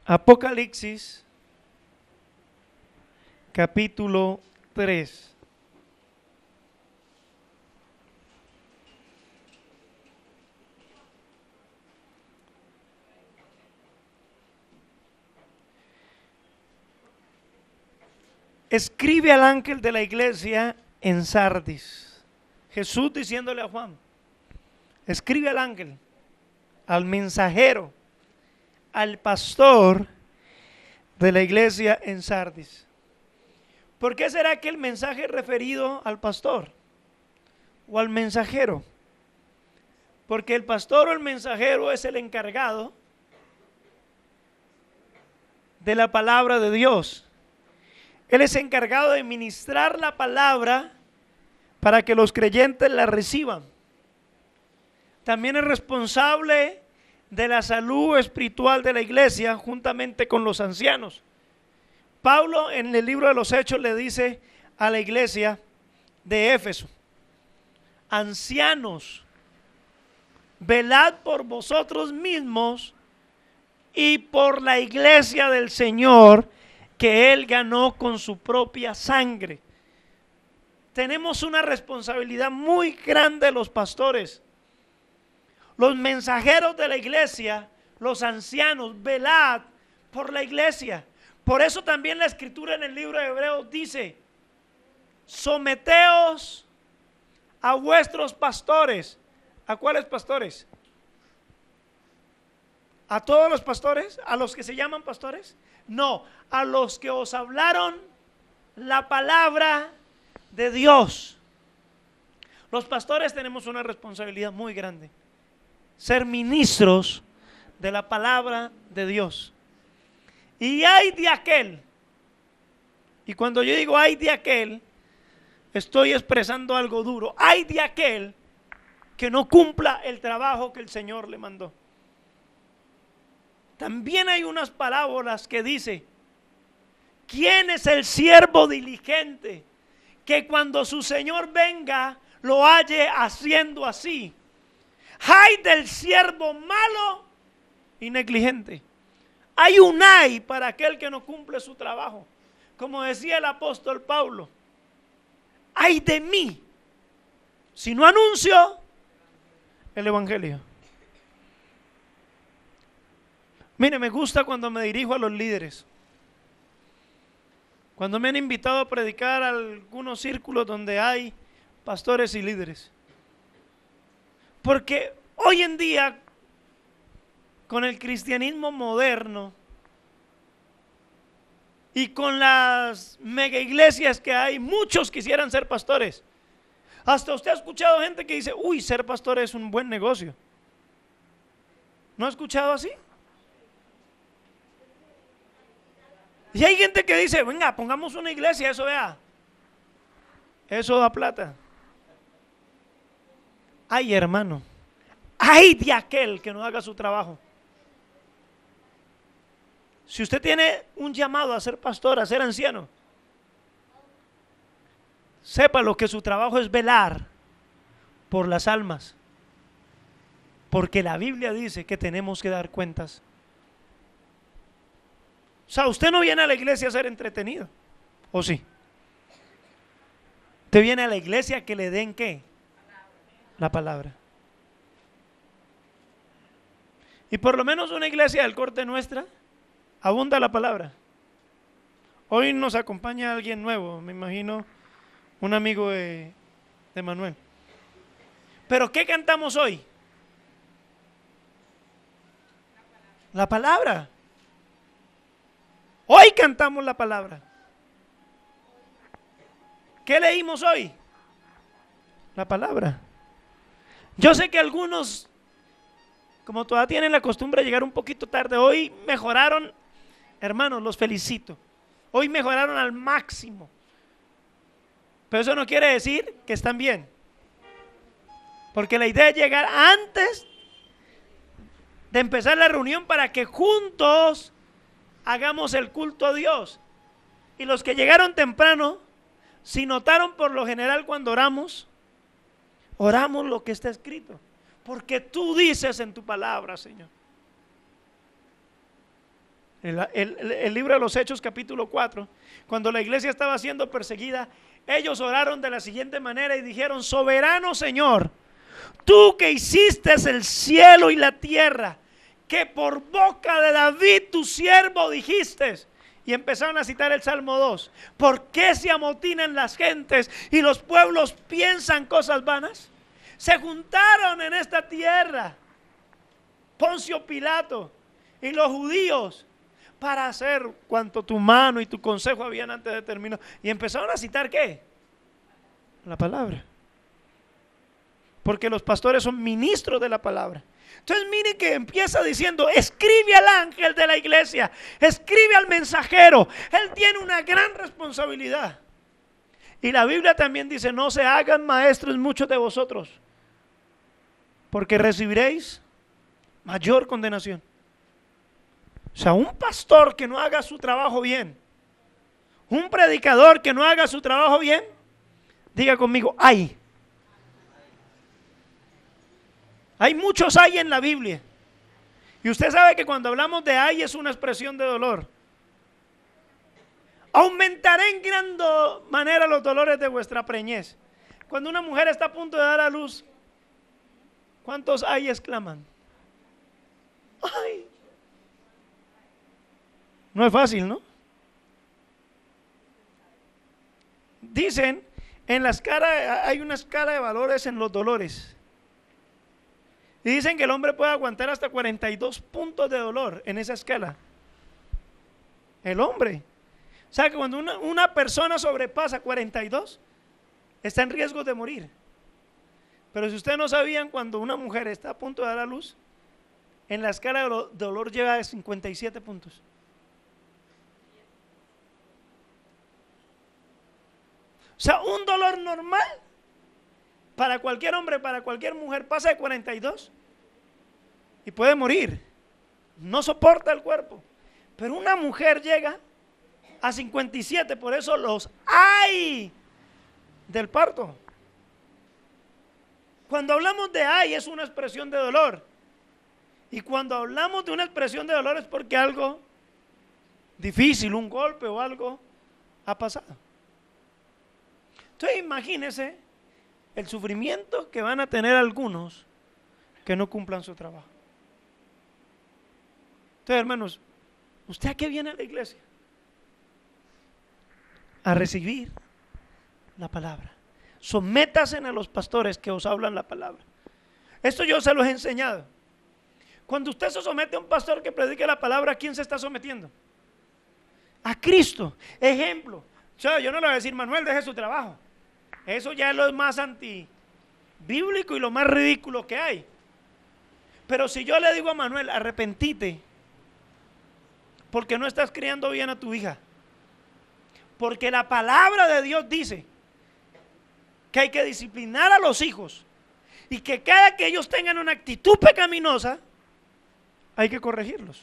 Apocalipsis, capítulo 3. Escribe al ángel de la iglesia en Sardis. Jesús diciéndole a Juan, escribe al ángel, al mensajero, al pastor de la iglesia en Sardis. ¿Por qué será que el mensaje es referido al pastor o al mensajero? Porque el pastor o el mensajero es el encargado de la palabra de Dios. Él es encargado de ministrar la palabra para que los creyentes la reciban. También es responsable de la salud espiritual de la iglesia juntamente con los ancianos. Pablo en el libro de los Hechos le dice a la iglesia de Éfeso: ancianos, velad por vosotros mismos y por la iglesia del Señor que Él ganó con su propia sangre. Tenemos una responsabilidad muy grande los pastores, los mensajeros de la iglesia, los ancianos, velad por la iglesia. Por eso también la escritura en el libro de Hebreos dice: someteos a vuestros pastores. ¿A cuáles pastores? ¿A todos los pastores? ¿A los que se llaman pastores? No, a los que os hablaron la palabra de Dios. Los pastores tenemos una responsabilidad muy grande: ser ministros de la palabra de Dios. Y hay de aquel, y cuando yo digo hay de aquel, estoy expresando algo duro. Hay de aquel que no cumpla el trabajo que el Señor le mandó. También hay unas parábolas que dice: ¿quién es el siervo diligente que cuando su Señor venga lo halle haciendo así? Ay del siervo malo y negligente. Hay un ay para aquel que no cumple su trabajo. Como decía el apóstol Pablo: ay de mí si no anuncio el evangelio. Mire, me gusta cuando me dirijo a los líderes. Cuando me han invitado a predicar a algunos círculos donde hay pastores y líderes. Porque hoy en día, con el cristianismo moderno y con las mega iglesias que hay, muchos quisieran ser pastores. Hasta usted ha escuchado gente que dice: uy, ser pastor es un buen negocio. ¿No ha escuchado así? Y hay gente que dice: venga, pongamos una iglesia, eso vea, eso da plata. Ay, hermano, ay de aquel que no haga su trabajo. Si usted tiene un llamado a ser pastor, a ser anciano, sépalo que su trabajo es velar por las almas, porque la Biblia dice que tenemos que dar cuentas. O sea, usted no viene a la iglesia a ser entretenido, ¿o sí? Usted viene a la iglesia a que le den ¿qué? La palabra. Y por lo menos una iglesia del corte nuestra abunda la palabra. Hoy nos acompaña alguien nuevo, me imagino un amigo de Manuel. ¿Pero qué cantamos hoy? La palabra. Hoy cantamos la palabra. ¿Qué leímos hoy? La palabra. Yo sé que algunos, como todavía tienen la costumbre de llegar un poquito tarde, hoy mejoraron. Hermanos, los felicito. Hoy mejoraron al máximo. Pero eso no quiere decir que están bien. Porque la idea es llegar antes de empezar la reunión para que juntos hagamos el culto a Dios. Y los que llegaron temprano, si notaron, por lo general cuando oramos lo que está escrito. Porque tú dices en tu palabra, Señor. El libro de los Hechos, capítulo 4, cuando la iglesia estaba siendo perseguida, ellos oraron de la siguiente manera y dijeron: soberano Señor, tú que hiciste el cielo y la tierra, que por boca de David tu siervo dijiste. Y empezaron a citar el Salmo 2. ¿Por qué se amotinan las gentes y los pueblos piensan cosas vanas? Se juntaron en esta tierra Poncio Pilato y los judíos para hacer cuanto tu mano y tu consejo habían antes determinado. Y empezaron a citar ¿qué? La palabra. Porque los pastores son ministros de la palabra. Entonces mire que empieza diciendo: escribe al ángel de la iglesia, escribe al mensajero. Él tiene una gran responsabilidad. Y la Biblia también dice: no se hagan maestros muchos de vosotros, porque recibiréis mayor condenación. O sea, un pastor que no haga su trabajo bien, un predicador que no haga su trabajo bien, diga conmigo: ay. Hay muchos ay en la Biblia. Y usted sabe que cuando hablamos de ay es una expresión de dolor. Aumentaré en gran manera los dolores de vuestra preñez. Cuando una mujer está a punto de dar a luz, ¿cuántos ay exclaman? Ay. No es fácil, ¿no? Dicen, en la escala, hay una escala de valores en los dolores. Y dicen que el hombre puede aguantar hasta 42 puntos de dolor en esa escala. El hombre. O sea que cuando una persona sobrepasa 42, está en riesgo de morir. Pero si ustedes no sabían, cuando una mujer está a punto de dar a luz, en la escala de dolor llega a 57 puntos. O sea, un dolor normal para cualquier hombre, para cualquier mujer, pasa de 42 y puede morir. No soporta el cuerpo. Pero una mujer llega a 57, por eso los ay del parto. Cuando hablamos de ay es una expresión de dolor. Y cuando hablamos de una expresión de dolor es porque algo difícil, un golpe o algo ha pasado. Entonces imagínense el sufrimiento que van a tener algunos que no cumplan su trabajo. Entonces, hermanos, ¿usted a qué viene a la iglesia? A recibir la palabra. Sométase a los pastores que os hablan la palabra. Esto yo se los he enseñado. Cuando usted se somete a un pastor que predique la palabra, ¿a quién se está sometiendo? A Cristo. Ejemplo. O sea, yo no le voy a decir: Manuel, deje su trabajo. Eso ya es lo más antibíblico y lo más ridículo que hay. Pero si yo le digo a Manuel: arrepentite, porque no estás criando bien a tu hija, porque la palabra de Dios dice que hay que disciplinar a los hijos y que cada que ellos tengan una actitud pecaminosa hay que corregirlos.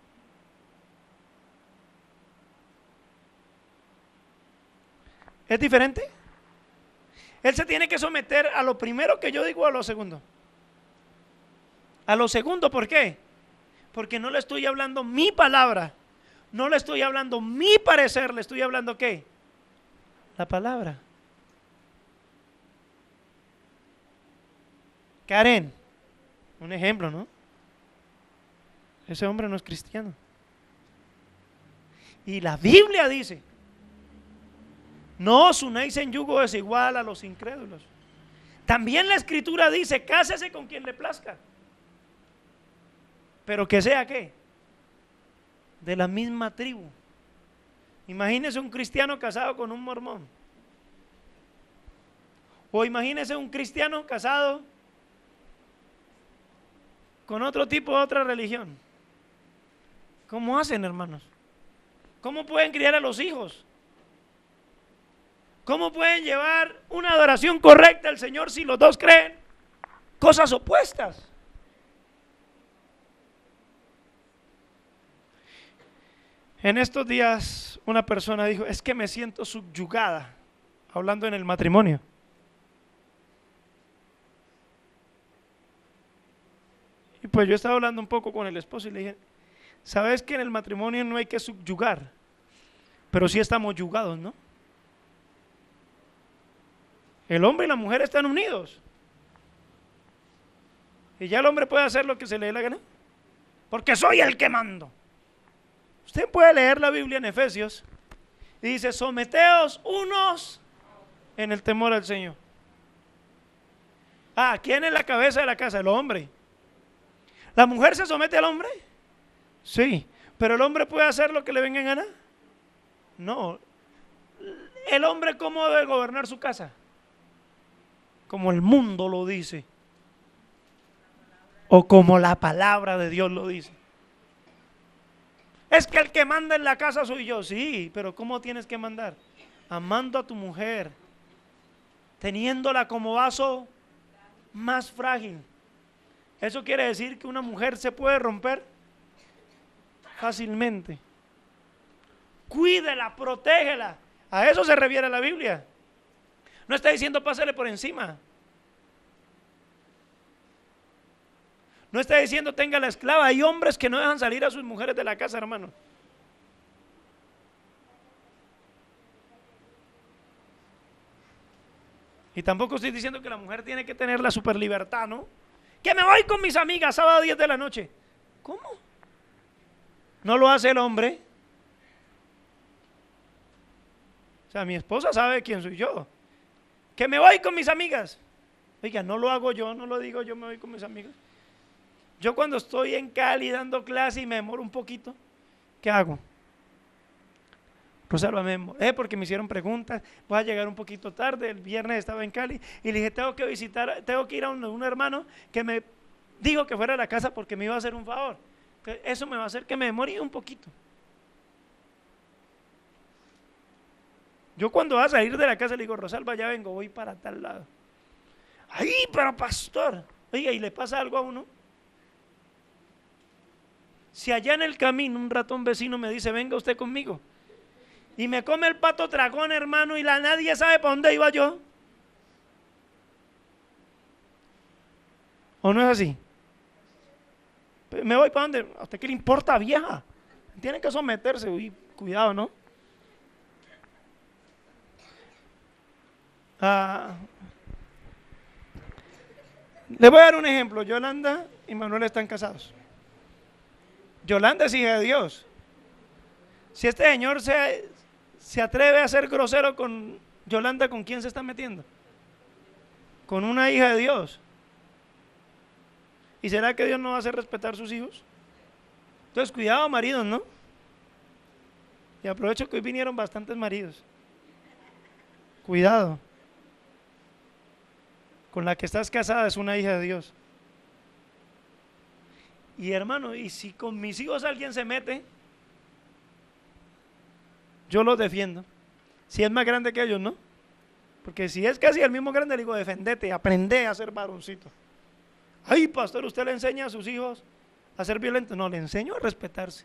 ¿Es diferente? Él se tiene que someter a lo primero que yo digo o a lo segundo. A lo segundo, ¿por qué? Porque no le estoy hablando mi palabra, no le estoy hablando mi parecer, le estoy hablando ¿qué? La palabra. Karen, un ejemplo, ¿no? Ese hombre no es cristiano. Y la Biblia dice: no os unáis en yugo desigual a los incrédulos. También la Escritura dice: cásese con quien le plazca, pero que sea ¿qué? De la misma tribu. Imagínese un cristiano casado con un mormón. O imagínese un cristiano casado con otro tipo de otra religión. ¿Cómo hacen, hermanos? ¿Cómo pueden criar a los hijos? ¿Cómo pueden llevar una adoración correcta al Señor si los dos creen cosas opuestas? En estos días una persona dijo: es que me siento subyugada, hablando en el matrimonio. Y pues yo estaba hablando un poco con el esposo y le dije: Sabes que en el matrimonio no hay que subyugar, pero sí estamos yugados, ¿no? El hombre y la mujer están unidos. Y ya el hombre puede hacer lo que se le dé la gana, porque soy el que mando. Usted puede leer la Biblia en Efesios y dice: someteos unos en el temor al Señor. ¿Quién es la cabeza de la casa? El hombre. ¿La mujer se somete al hombre? Sí, pero el hombre puede hacer lo que le venga en gana. No. ¿El hombre cómo debe gobernar su casa? Como el mundo lo dice, o como la palabra de Dios lo dice. Es que el que manda en la casa soy yo. Sí, pero ¿cómo tienes que mandar? Amando a tu mujer, teniéndola como vaso más frágil. Eso quiere decir que una mujer se puede romper fácilmente. Cuídela, protégela. A eso se refiere la Biblia. No está diciendo pásale por encima. No está diciendo tenga la esclava. Hay hombres que no dejan salir a sus mujeres de la casa, hermano. Y tampoco estoy diciendo que la mujer tiene que tener la super libertad, ¿no? Que me voy con mis amigas sábado 10 de la noche. ¿Cómo? ¿No lo hace el hombre? O sea, mi esposa sabe quién soy yo. Que me voy con mis amigas. Oiga, no lo hago yo, no lo digo yo, me voy con mis amigas. Yo cuando estoy en Cali dando clase y me demoro un poquito, ¿qué hago? Rosalba, me demoré porque me hicieron preguntas, voy a llegar un poquito tarde, el viernes estaba en Cali y le dije, tengo que ir a un hermano que me dijo que fuera a la casa porque me iba a hacer un favor. Entonces, eso me va a hacer que me demore un poquito. Yo cuando va a salir de la casa le digo, Rosalba, ya vengo, voy para tal lado. ¡Ay, pero pastor! Oiga, ¿y le pasa algo a uno? Si allá en el camino un ratón vecino me dice, venga usted conmigo, y me come el pato tragón, hermano, y nadie sabe para dónde iba yo. ¿O no es así? ¿Me voy para dónde? ¿A usted qué le importa, vieja? Tiene que someterse. Uy, cuidado, ¿no? Le voy a dar un ejemplo. Yolanda y Manuel están casados. Yolanda es hija de Dios. Si este señor se atreve a ser grosero con Yolanda, ¿con quién se está metiendo? Con una hija de Dios. ¿Y será que Dios no va a hacer respetar sus hijos? Entonces, cuidado, maridos, ¿no? Y aprovecho que hoy vinieron bastantes maridos. Cuidado. Con la que estás casada es una hija de Dios. Y hermano, y si con mis hijos alguien se mete, yo los defiendo. Si es más grande que ellos, ¿no? Porque si es casi el mismo grande, le digo, defendete, aprende a ser varoncito. Ay, pastor, ¿usted le enseña a sus hijos a ser violentos? No, le enseño a respetarse.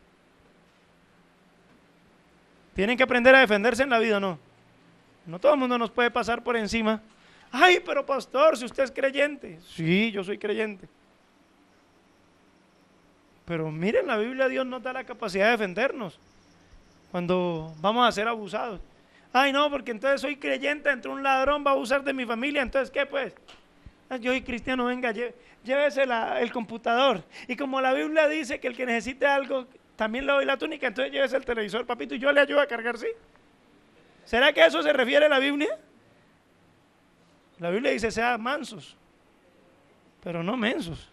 Tienen que aprender a defenderse en la vida, ¿no? No todo el mundo nos puede pasar por encima. Ay, pero pastor, si usted es creyente. Sí, yo soy creyente. Pero miren, la Biblia, Dios nos da la capacidad de defendernos cuando vamos a ser abusados. Ay, no, porque entonces soy creyente, entró un ladrón, va a abusar de mi familia, entonces ¿qué pues? Yo soy cristiano, venga, llévese el computador. Y como la Biblia dice que el que necesite algo, también le doy la túnica, entonces llévese el televisor, papito, y yo le ayudo a cargar, ¿sí? ¿Será que a eso se refiere la Biblia? La Biblia dice, sean mansos, pero no mensos.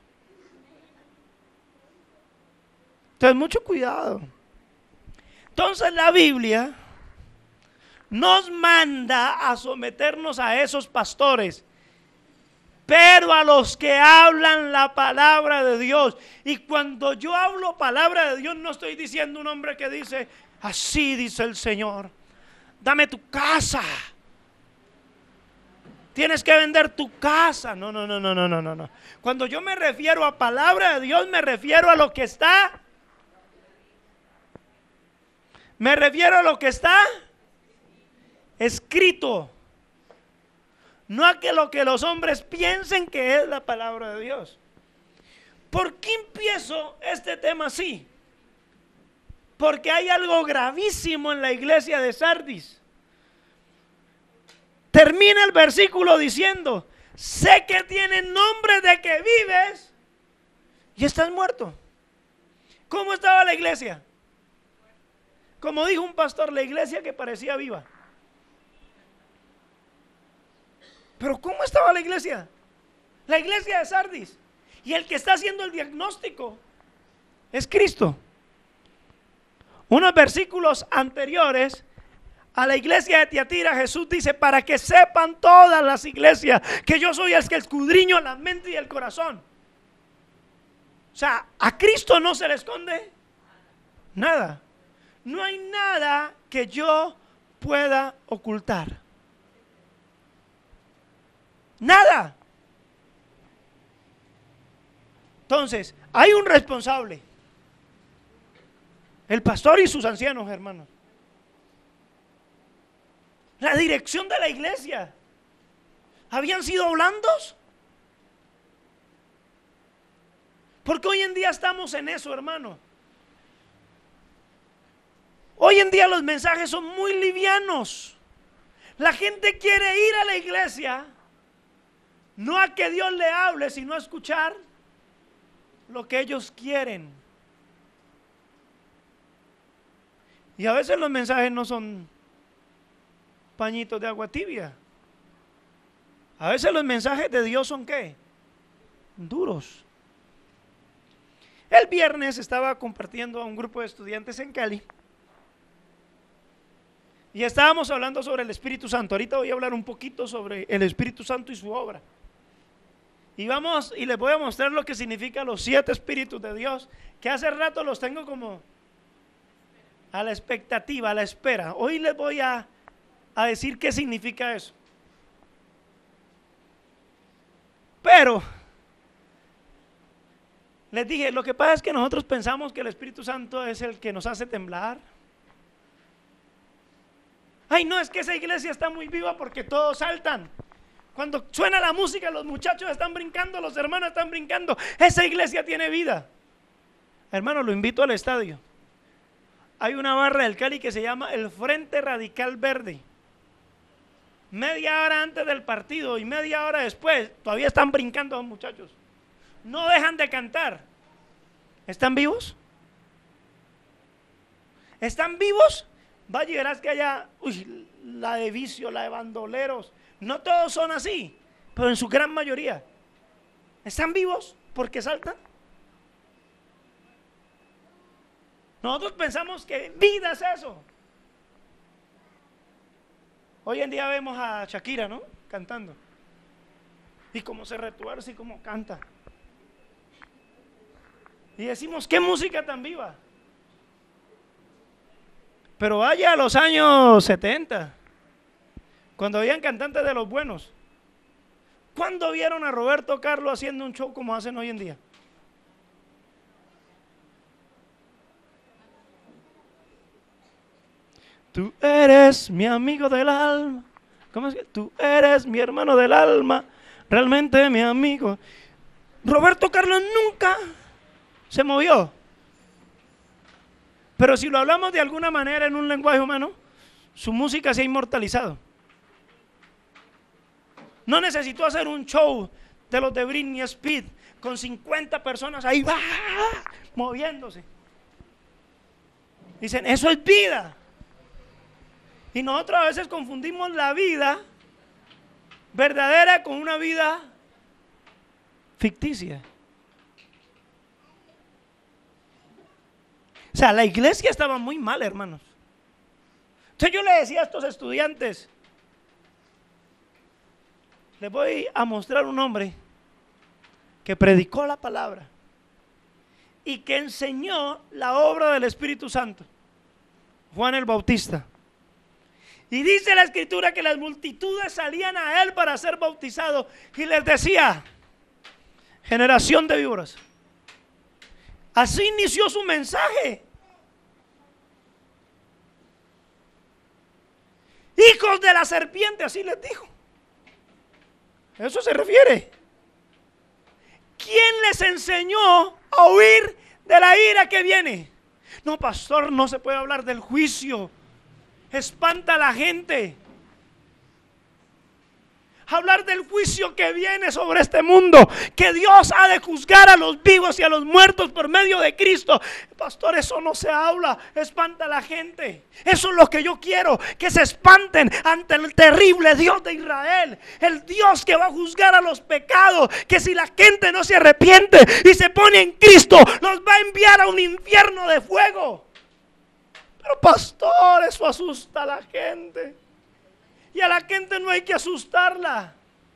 Entonces, mucho cuidado. Entonces, la Biblia nos manda a someternos a esos pastores, pero a los que hablan la palabra de Dios. Y cuando yo hablo palabra de Dios, no estoy diciendo un hombre que dice, así dice el Señor, dame tu casa, tienes que vender tu casa. No. Cuando yo me refiero a palabra de Dios, me refiero a lo que está. Me refiero a lo que está escrito. No a que lo que los hombres piensen que es la palabra de Dios. ¿Por qué empiezo este tema así? Porque hay algo gravísimo en la iglesia de Sardis. Termina el versículo diciendo: sé que tienes nombre de que vives y estás muerto. ¿Cómo estaba la iglesia? Como dijo un pastor, la iglesia que parecía viva. Pero ¿cómo estaba la iglesia? La iglesia de Sardis. Y el que está haciendo el diagnóstico es Cristo. Unos versículos anteriores a la iglesia de Tiatira, Jesús dice: para que sepan todas las iglesias que yo soy el que escudriño la mente y el corazón. O sea, a Cristo no se le esconde nada. No hay nada que yo pueda ocultar. Nada. Entonces, hay un responsable. El pastor y sus ancianos, hermanos. La dirección de la iglesia. ¿Habían sido blandos? Porque hoy en día estamos en eso, hermano. Hoy en día los mensajes son muy livianos. La gente quiere ir a la iglesia, no a que Dios le hable, sino a escuchar lo que ellos quieren. Y a veces los mensajes no son pañitos de agua tibia. A veces los mensajes de Dios son ¿qué? Duros. El viernes estaba compartiendo a un grupo de estudiantes en Cali y estábamos hablando sobre el Espíritu Santo. Ahorita voy a hablar un poquito sobre el Espíritu Santo y su obra. Y les voy a mostrar lo que significa los 7 Espíritus de Dios, que hace rato los tengo como a la expectativa, a la espera. Hoy les voy a decir qué significa eso. Pero les dije, lo que pasa es que nosotros pensamos que el Espíritu Santo es el que nos hace temblar. Ay, no, es que esa iglesia está muy viva porque todos saltan. Cuando suena la música, los muchachos están brincando, los hermanos están brincando. Esa iglesia tiene vida. Hermano, lo invito al estadio. Hay una barra del Cali que se llama el Frente Radical Verde. Media hora antes del partido y media hora después, todavía están brincando los muchachos. No dejan de cantar. ¿Están vivos? ¿Están vivos? Vaya y verás que haya la de vicio, la de bandoleros. No todos son así, pero en su gran mayoría. ¿Están vivos porque saltan? Nosotros pensamos que vida es eso. Hoy en día vemos a Shakira, ¿no? Cantando. Y cómo se retuerce y cómo canta. Y decimos, ¿qué música tan viva? Pero vaya a los años 70, cuando habían cantantes de los buenos. ¿Cuándo vieron a Roberto Carlos haciendo un show como hacen hoy en día? Tú eres mi amigo del alma. ¿Cómo es que? Tú eres mi hermano del alma, realmente mi amigo. Roberto Carlos nunca se movió. Pero si lo hablamos de alguna manera en un lenguaje humano, su música se ha inmortalizado. No necesitó hacer un show de los de Britney Spears con 50 personas ahí moviéndose. Dicen, eso es vida. Y nosotros a veces confundimos la vida verdadera con una vida ficticia. O sea, la iglesia estaba muy mal, hermanos. Entonces yo le decía a estos estudiantes, les voy a mostrar un hombre que predicó la palabra y que enseñó la obra del Espíritu Santo, Juan el Bautista. Y dice la Escritura que las multitudes salían a él para ser bautizados y les decía, generación de víboras. Así inició su mensaje. Hijos de la serpiente, así les dijo. ¿A eso se refiere? ¿Quién les enseñó a huir de la ira que viene? No, pastor, no se puede hablar del juicio. Espanta a la gente. Hablar del juicio que viene sobre este mundo, que Dios ha de juzgar a los vivos y a los muertos por medio de Cristo. Pastor, eso no se habla, espanta a la gente. Eso es lo que yo quiero, que se espanten ante el terrible Dios de Israel, el Dios que va a juzgar a los pecados, que si la gente no se arrepiente y se pone en Cristo, los va a enviar a un infierno de fuego. Pero pastor, eso asusta a la gente. Y a la gente no hay que asustarla.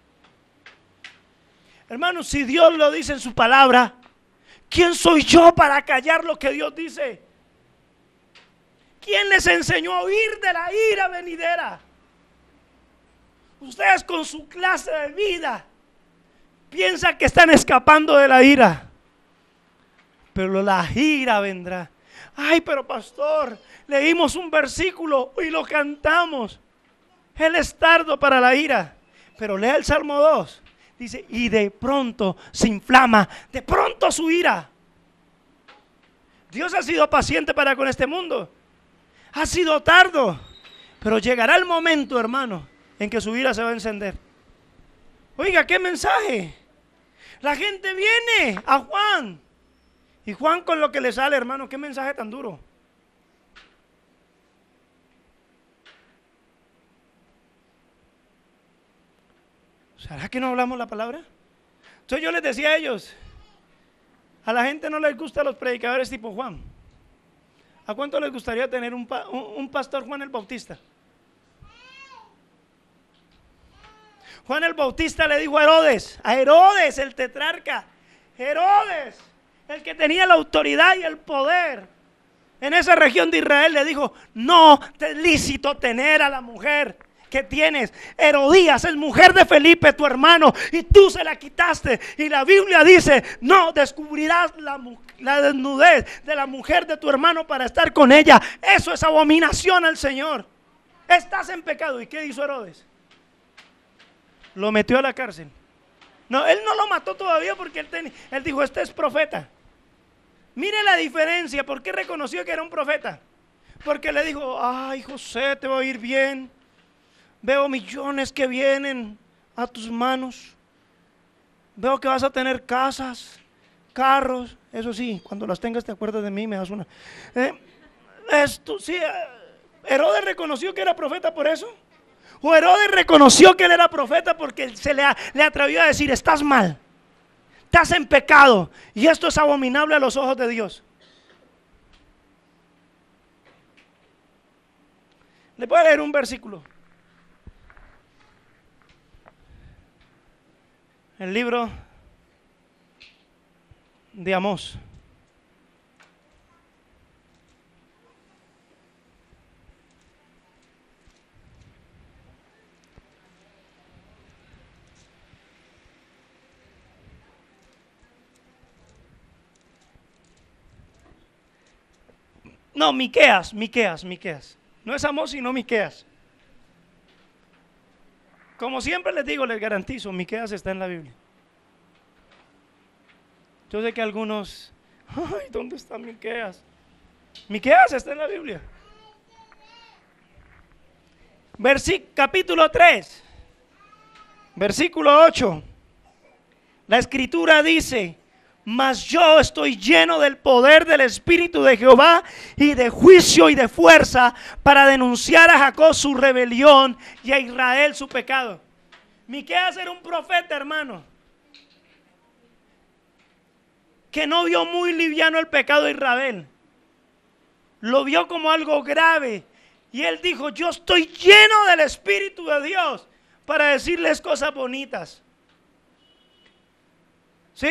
Hermanos, si Dios lo dice en su palabra, ¿quién soy yo para callar lo que Dios dice? ¿Quién les enseñó a huir de la ira venidera? Ustedes con su clase de vida piensan que están escapando de la ira, pero la ira vendrá. Ay, pero pastor, leímos un versículo y lo cantamos. Él es tardo para la ira. Pero lea el Salmo 2. Dice, y de pronto se inflama, de pronto su ira. Dios ha sido paciente para con este mundo. Ha sido tardo. Pero llegará el momento, hermano, en que su ira se va a encender. Oiga, ¿qué mensaje? La gente viene a Juan. Y Juan con lo que le sale, hermano, ¿qué mensaje tan duro? ¿Será que no hablamos la palabra? Entonces yo les decía a ellos, a la gente no les gustan los predicadores tipo Juan. ¿A cuánto les gustaría tener un pastor Juan el Bautista? Juan el Bautista le dijo a Herodes el tetrarca, Herodes, el que tenía la autoridad y el poder en esa región de Israel, le dijo, no te es lícito tener a la mujer que tienes. Herodías es mujer de Felipe, tu hermano, y tú se la quitaste. Y la Biblia dice, no descubrirás la desnudez de la mujer de tu hermano para estar con ella. Eso es abominación al Señor. Estás en pecado. ¿Y qué hizo Herodes? Lo metió a la cárcel. No, él no lo mató todavía porque él dijo, este es profeta. Mire la diferencia. ¿Por qué reconoció que era un profeta? Porque le dijo, ay José, te va a ir bien. Veo millones que vienen a tus manos. Veo que vas a tener casas, carros. Eso sí, cuando las tengas te acuerdas de mí, me das una. Esto sí, Herodes reconoció que era profeta por eso. O Herodes reconoció que él era profeta porque le atrevió a decir, estás mal, estás en pecado y esto es abominable a los ojos de Dios. Le voy a leer un versículo. El libro de Amós. No, Miqueas. No es Amós, sino Miqueas. Como siempre les digo, les garantizo, Miqueas está en la Biblia. Yo sé que algunos, ay, ¿dónde está Miqueas? Miqueas está en la Biblia. Capítulo 3, versículo 8. La escritura dice, mas yo estoy lleno del poder del Espíritu de Jehová y de juicio y de fuerza para denunciar a Jacob su rebelión y a Israel su pecado. Miqueas era un profeta, hermano, que no vio muy liviano el pecado de Israel. Lo vio como algo grave. Y él dijo, yo estoy lleno del Espíritu de Dios para decirles cosas bonitas. ¿Sí?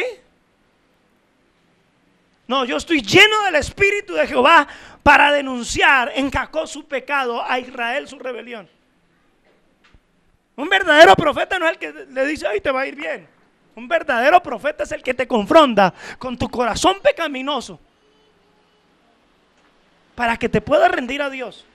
No, yo estoy lleno del Espíritu de Jehová para denunciar en Jacob su pecado, a Israel su rebelión. Un verdadero profeta no es el que le dice, ay, te va a ir bien. Un verdadero profeta es el que te confronta con tu corazón pecaminoso para que te puedas rendir a Dios.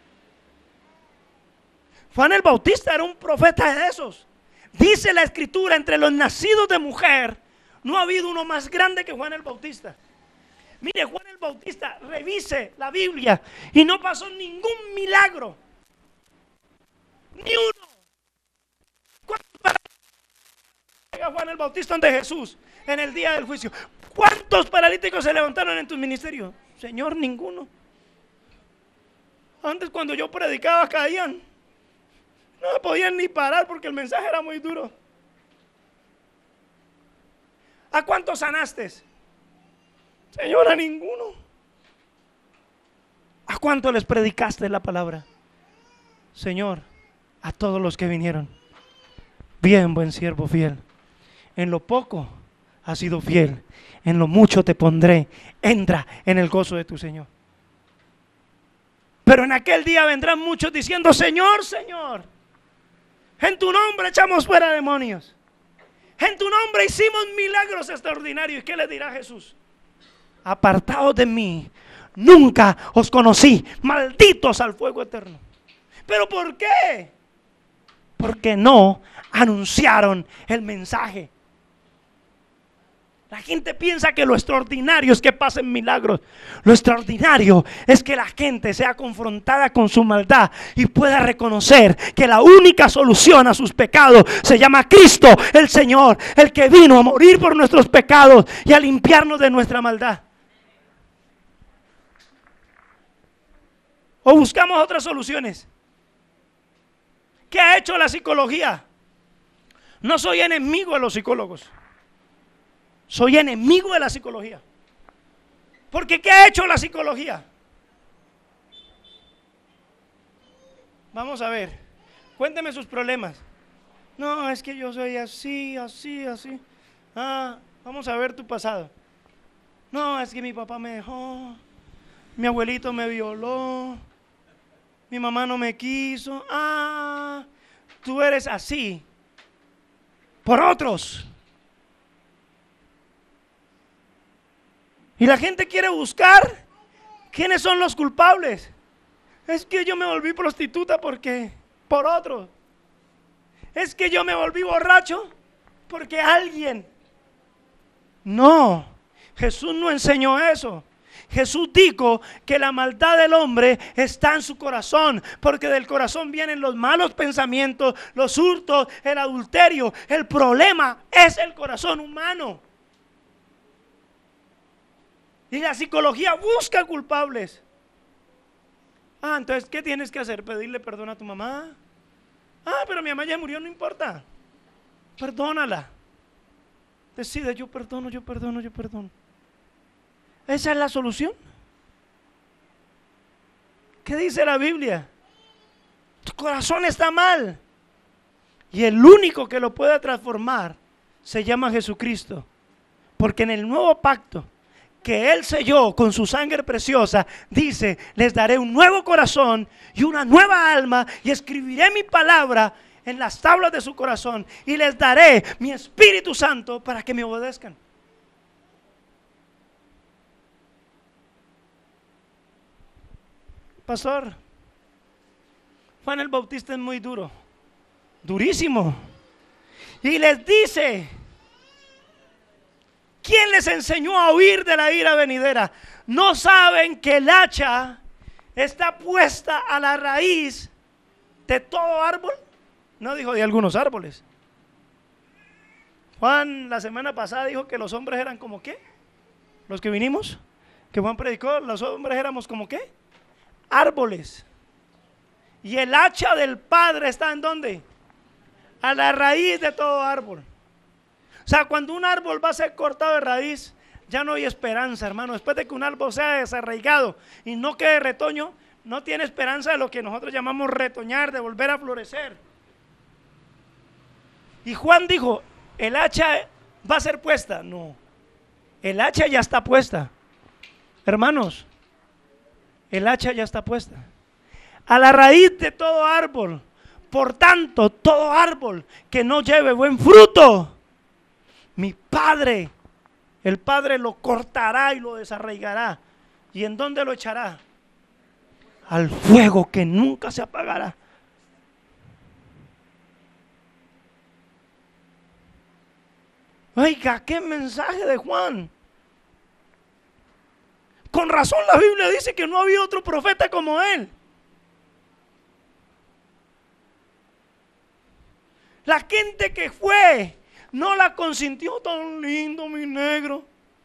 Juan el Bautista era un profeta de esos. Dice la escritura, entre los nacidos de mujer no ha habido uno más grande que Juan el Bautista. Mire, Juan el Bautista, revise la Biblia y no pasó ningún milagro. Ni uno. ¿Cuántos paralíticos Juan el Bautista ante Jesús en el día del juicio? ¿Cuántos paralíticos se levantaron en tu ministerio? Señor, ninguno. Antes cuando yo predicaba caían. No me podían ni parar porque el mensaje era muy duro. ¿A cuántos sanaste? Señor, a ninguno. ¿A cuántos les predicaste la palabra? Señor, a todos los que vinieron. Bien, buen siervo fiel. En lo poco has sido fiel, en lo mucho te pondré. Entra en el gozo de tu Señor. Pero en aquel día vendrán muchos diciendo: Señor, Señor, en tu nombre echamos fuera demonios, en tu nombre hicimos milagros extraordinarios. ¿Y qué le dirá Jesús? Apartaos de mí, nunca os conocí, malditos al fuego eterno. ¿Pero por qué? Porque no anunciaron el mensaje. La gente piensa que lo extraordinario es que pasen milagros. Lo extraordinario es que la gente sea confrontada con su maldad y pueda reconocer que la única solución a sus pecados se llama Cristo, el Señor, el que vino a morir por nuestros pecados y a limpiarnos de nuestra maldad. O buscamos otras soluciones. ¿Qué ha hecho la psicología? No soy enemigo de los psicólogos. Soy enemigo de la psicología. Porque ¿qué ha hecho la psicología? Vamos a ver. Cuénteme sus problemas. No, es que yo soy así, así, así. Vamos a ver tu pasado. No, es que mi papá me dejó. Mi abuelito me violó. Mi mamá no me quiso. Tú eres así por otros. Y la gente quiere buscar quiénes son los culpables. Es que yo me volví prostituta porque por otros. Es que yo me volví borracho porque alguien. No, Jesús no enseñó eso. Jesús dijo que la maldad del hombre está en su corazón, porque del corazón vienen los malos pensamientos, los hurtos, el adulterio. El problema es el corazón humano. Y la psicología busca culpables. Entonces, ¿qué tienes que hacer? ¿Pedirle perdón a tu mamá? Pero mi mamá ya murió, no importa. Perdónala. Decide: yo perdono, yo perdono, yo perdono. ¿Esa es la solución? ¿Qué dice la Biblia? Tu corazón está mal. Y el único que lo puede transformar se llama Jesucristo. Porque en el nuevo pacto que Él selló con su sangre preciosa, dice: les daré un nuevo corazón y una nueva alma, y escribiré mi palabra en las tablas de su corazón, y les daré mi Espíritu Santo para que me obedezcan. Pastor, Juan el Bautista es muy duro, durísimo, y les dice: ¿quién les enseñó a huir de la ira venidera? ¿No saben que el hacha está puesta a la raíz de todo árbol? No dijo de algunos árboles. Juan la semana pasada dijo que los hombres eran como ¿qué? Los que vinimos, que Juan predicó, los hombres éramos como ¿qué? Árboles. Y el hacha del Padre está ¿en dónde? A la raíz de todo árbol. O sea, cuando un árbol va a ser cortado de raíz, ya no hay esperanza, hermano. Después de que un árbol sea desarraigado y no quede retoño, no tiene esperanza de lo que nosotros llamamos retoñar, de volver a florecer. Y Juan dijo: ¿el hacha va a ser puesta? No, el hacha ya está puesta. Hermanos, el hacha ya está puesta a la raíz de todo árbol. Por tanto, todo árbol que no lleve buen fruto, mi Padre, el Padre lo cortará y lo desarraigará. ¿Y en dónde lo echará? Al fuego que nunca se apagará. Oiga, qué mensaje de Juan. Con razón la Biblia dice que no había otro profeta como él. La gente que fue no la consintió. Tan lindo mi negro.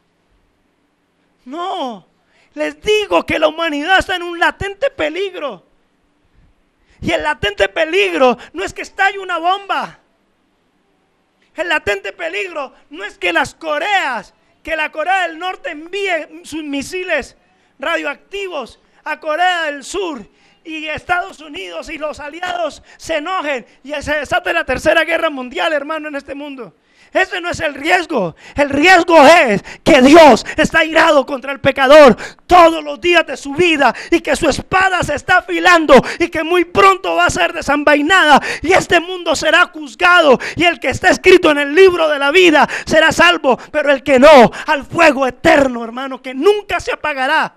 No, les digo que la humanidad está en un latente peligro. Y el latente peligro no es que estalle una bomba. El latente peligro no es que que la Corea del Norte envíe sus misiles radioactivos a Corea del Sur y Estados Unidos y los aliados se enojen y se desate la tercera guerra mundial, hermano, en este mundo. Ese no es el riesgo. El riesgo es que Dios está irado contra el pecador todos los días de su vida y que su espada se está afilando y que muy pronto va a ser desenvainada y este mundo será juzgado y el que está escrito en el libro de la vida será salvo, pero el que no, al fuego eterno, hermano, que nunca se apagará.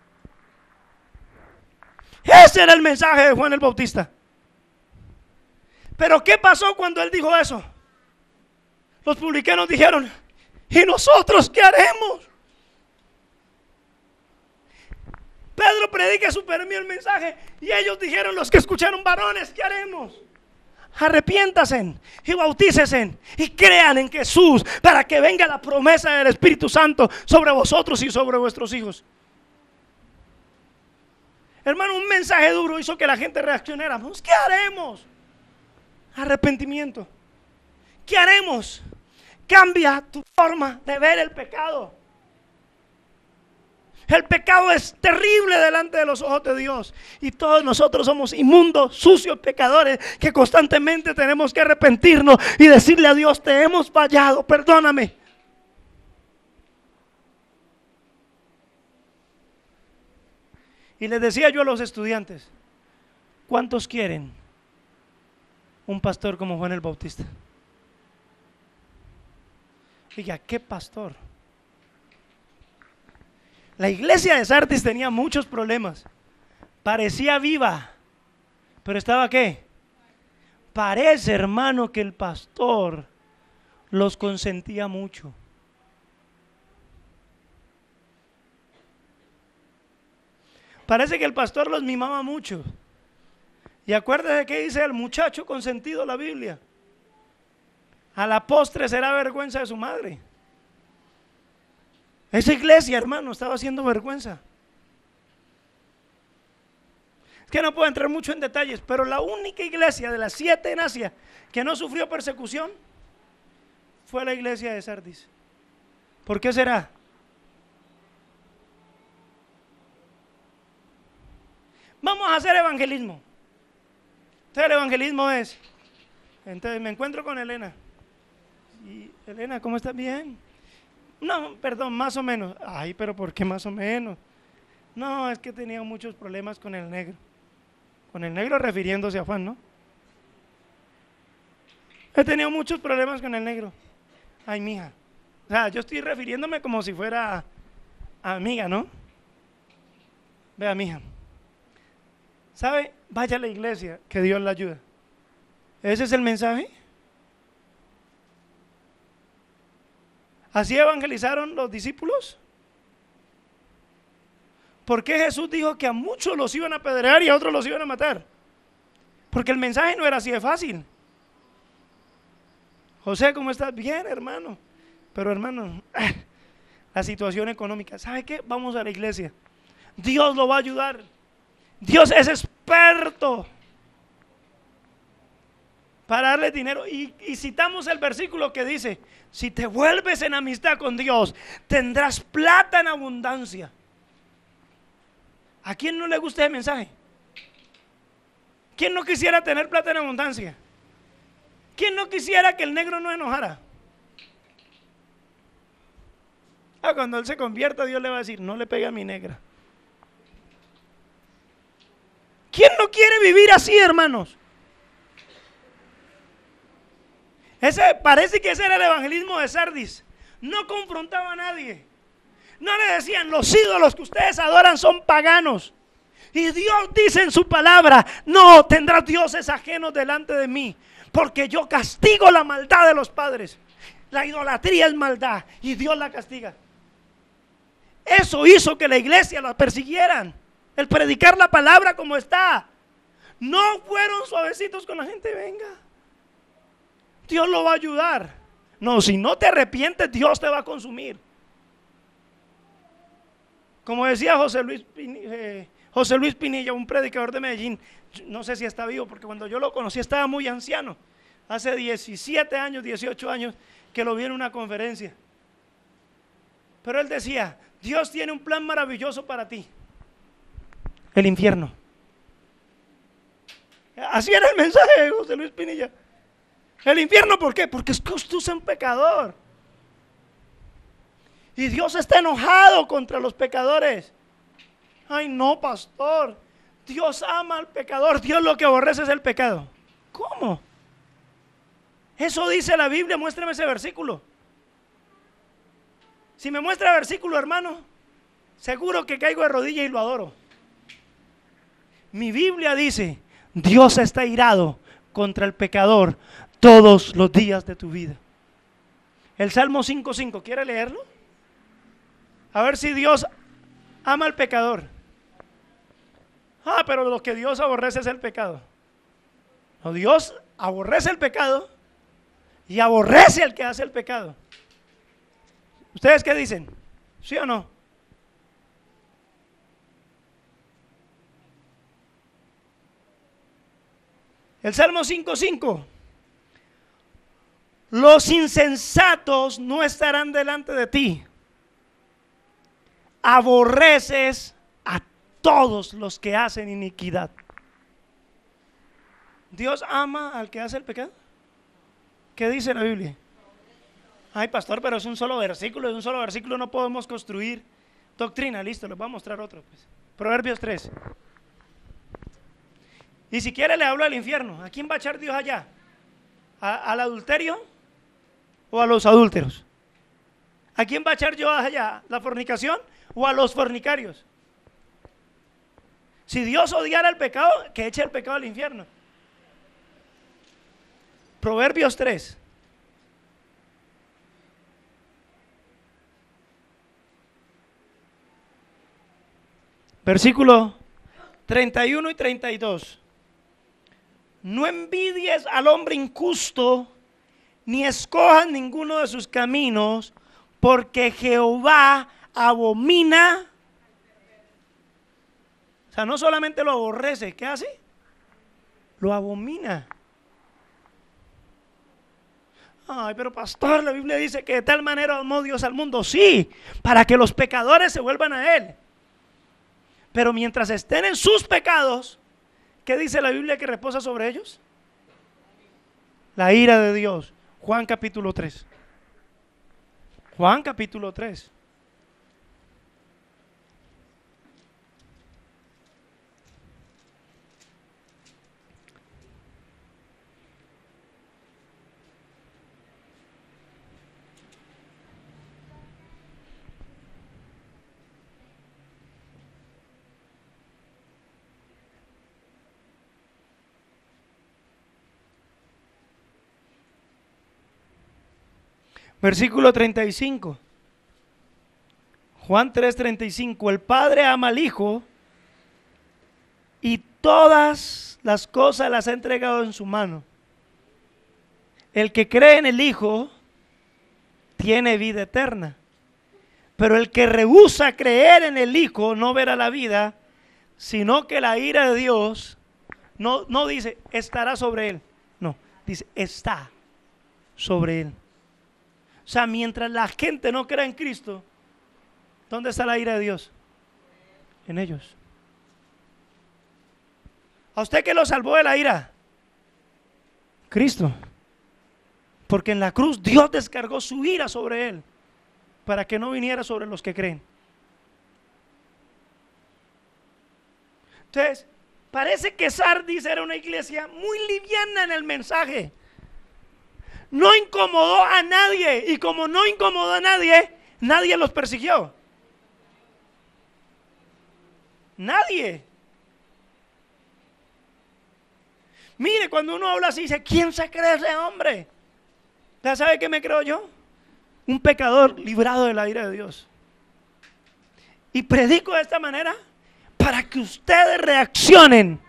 Ese era el mensaje de Juan el Bautista. Pero ¿qué pasó cuando él dijo eso? Los publicanos dijeron: ¿y nosotros qué haremos? Pedro predica súper bien el mensaje y ellos dijeron, los que escucharon: varones, ¿qué haremos? Arrepiéntanse y bautícense y crean en Jesús para que venga la promesa del Espíritu Santo sobre vosotros y sobre vuestros hijos. Hermano, un mensaje duro hizo que la gente reaccionara. ¿Qué haremos? Arrepentimiento. ¿Qué haremos? Cambia tu forma de ver el pecado. El pecado es terrible delante de los ojos de Dios. Y todos nosotros somos inmundos, sucios, pecadores, que constantemente tenemos que arrepentirnos y decirle a Dios: te hemos fallado, perdóname. Y les decía yo a los estudiantes: ¿cuántos quieren un pastor como Juan el Bautista? Diga, ¿qué pastor? La iglesia de Sardis tenía muchos problemas. Parecía viva, pero estaba ¿qué? Parece, hermano, que el pastor los consentía mucho. Parece que el pastor los mimaba mucho. Y acuérdese que dice el muchacho consentido la Biblia: a la postre será vergüenza de su madre. Esa iglesia, hermano, estaba haciendo vergüenza. Es que no puedo entrar mucho en detalles, pero la única iglesia de las 7 en Asia que no sufrió persecución fue la iglesia de Sardis. ¿Por qué será? Vamos a hacer evangelismo. Entonces el evangelismo es: entonces me encuentro con Elena. Y Elena, ¿cómo estás? Bien. No, perdón, más o menos. Ay, pero ¿por qué más o menos? No, es que tenía muchos problemas con el negro. Con el negro refiriéndose a Juan, ¿no? He tenido muchos problemas con el negro. Ay, mija. O sea, yo estoy refiriéndome como si fuera amiga, ¿no? Vea, mija. ¿Sabe? Vaya a la iglesia, que Dios la ayuda. ¿Ese es el mensaje? ¿Así evangelizaron los discípulos? ¿Por qué Jesús dijo que a muchos los iban a apedrear y a otros los iban a matar? Porque el mensaje no era así de fácil. José, ¿cómo estás? Bien, hermano. Pero hermano, la situación económica. ¿Sabe qué? Vamos a la iglesia. Dios lo va a ayudar. Dios es experto para darle dinero. Y citamos el versículo que dice: si te vuelves en amistad con Dios, tendrás plata en abundancia. ¿A quién no le gusta ese mensaje? ¿Quién no quisiera tener plata en abundancia? ¿Quién no quisiera que el negro no enojara? Cuando él se convierta, Dios le va a decir: no le pegue a mi negra. ¿Quién no quiere vivir así, hermanos? Parece que ese era el evangelismo de Sardis. No confrontaba a nadie. No le decían: los ídolos que ustedes adoran son paganos. Y Dios dice en su palabra: no tendrás dioses ajenos delante de mí, porque yo castigo la maldad de los padres. La idolatría es maldad y Dios la castiga. Eso hizo que la iglesia la persiguieran. El predicar la palabra como está. No fueron suavecitos con la gente. Venga, Dios lo va a ayudar. No, si no te arrepientes, Dios te va a consumir. Como decía José Luis Pinilla, un predicador de Medellín. No sé si está vivo, porque cuando yo lo conocí estaba muy anciano. Hace 17 años, 18 años que lo vi en una conferencia. Pero él decía, Dios tiene un plan maravilloso para ti. El infierno. Así era el mensaje de José Luis Pinilla. El infierno, ¿por qué? Porque es que usted es un pecador. Y Dios está enojado contra los pecadores. Ay, no, pastor. Dios ama al pecador. Dios lo que aborrece es el pecado. ¿Cómo? Eso dice la Biblia. Muéstrame ese versículo. Si me muestra el versículo, hermano, seguro que caigo de rodillas y lo adoro. Mi Biblia dice, Dios está irado contra el pecador todos los días de tu vida. El Salmo 5:5, ¿quiere leerlo? A ver si Dios ama al pecador. Pero lo que Dios aborrece es el pecado. No, Dios aborrece el pecado y aborrece al que hace el pecado. ¿Ustedes qué dicen? ¿Sí o no? El Salmo 5:5. Los insensatos no estarán delante de ti. Aborreces a todos los que hacen iniquidad. ¿Dios ama al que hace el pecado? ¿Qué dice la Biblia? Ay, pastor, pero es un solo versículo. De un solo versículo no podemos construir doctrina. Listo, les voy a mostrar otro, pues. Proverbios 3. Y si quiere le hablo al infierno. ¿A quién va a echar Dios allá? ¿Al adulterio o a los adúlteros? ¿A quién va a echar Dios allá? ¿La fornicación o a los fornicarios? Si Dios odiara el pecado, que eche el pecado al infierno. Proverbios 3. Versículo 31 y 32. No envidies al hombre injusto, ni escojas ninguno de sus caminos, porque Jehová abomina. O sea, no solamente lo aborrece, ¿qué hace? Lo abomina. Ay, pero pastor, la Biblia dice que de tal manera amó Dios al mundo. Sí, para que los pecadores se vuelvan a Él. Pero mientras estén en sus pecados, ¿qué dice la Biblia que reposa sobre ellos? La ira de Dios. Juan capítulo 3. Juan capítulo 3. Versículo 35. Juan 3:35. El Padre ama al Hijo y todas las cosas las ha entregado en su mano. El que cree en el Hijo tiene vida eterna, pero el que rehúsa creer en el Hijo no verá la vida, sino que la ira de Dios, no dice estará sobre él, no, dice está sobre él. O sea, mientras la gente no crea en Cristo, ¿dónde está la ira de Dios? En ellos. ¿A usted qué lo salvó de la ira? Cristo. Porque en la cruz Dios descargó su ira sobre él para que no viniera sobre los que creen. Entonces, parece que Sardis era una iglesia muy liviana en el mensaje. No incomodó a nadie, y como no incomodó a nadie, nadie los persiguió. Nadie. Mire, cuando uno habla así, dice, ¿quién se cree ese hombre? ¿Ya sabe qué me creo yo? Un pecador librado de la ira de Dios. Y predico de esta manera para que ustedes reaccionen.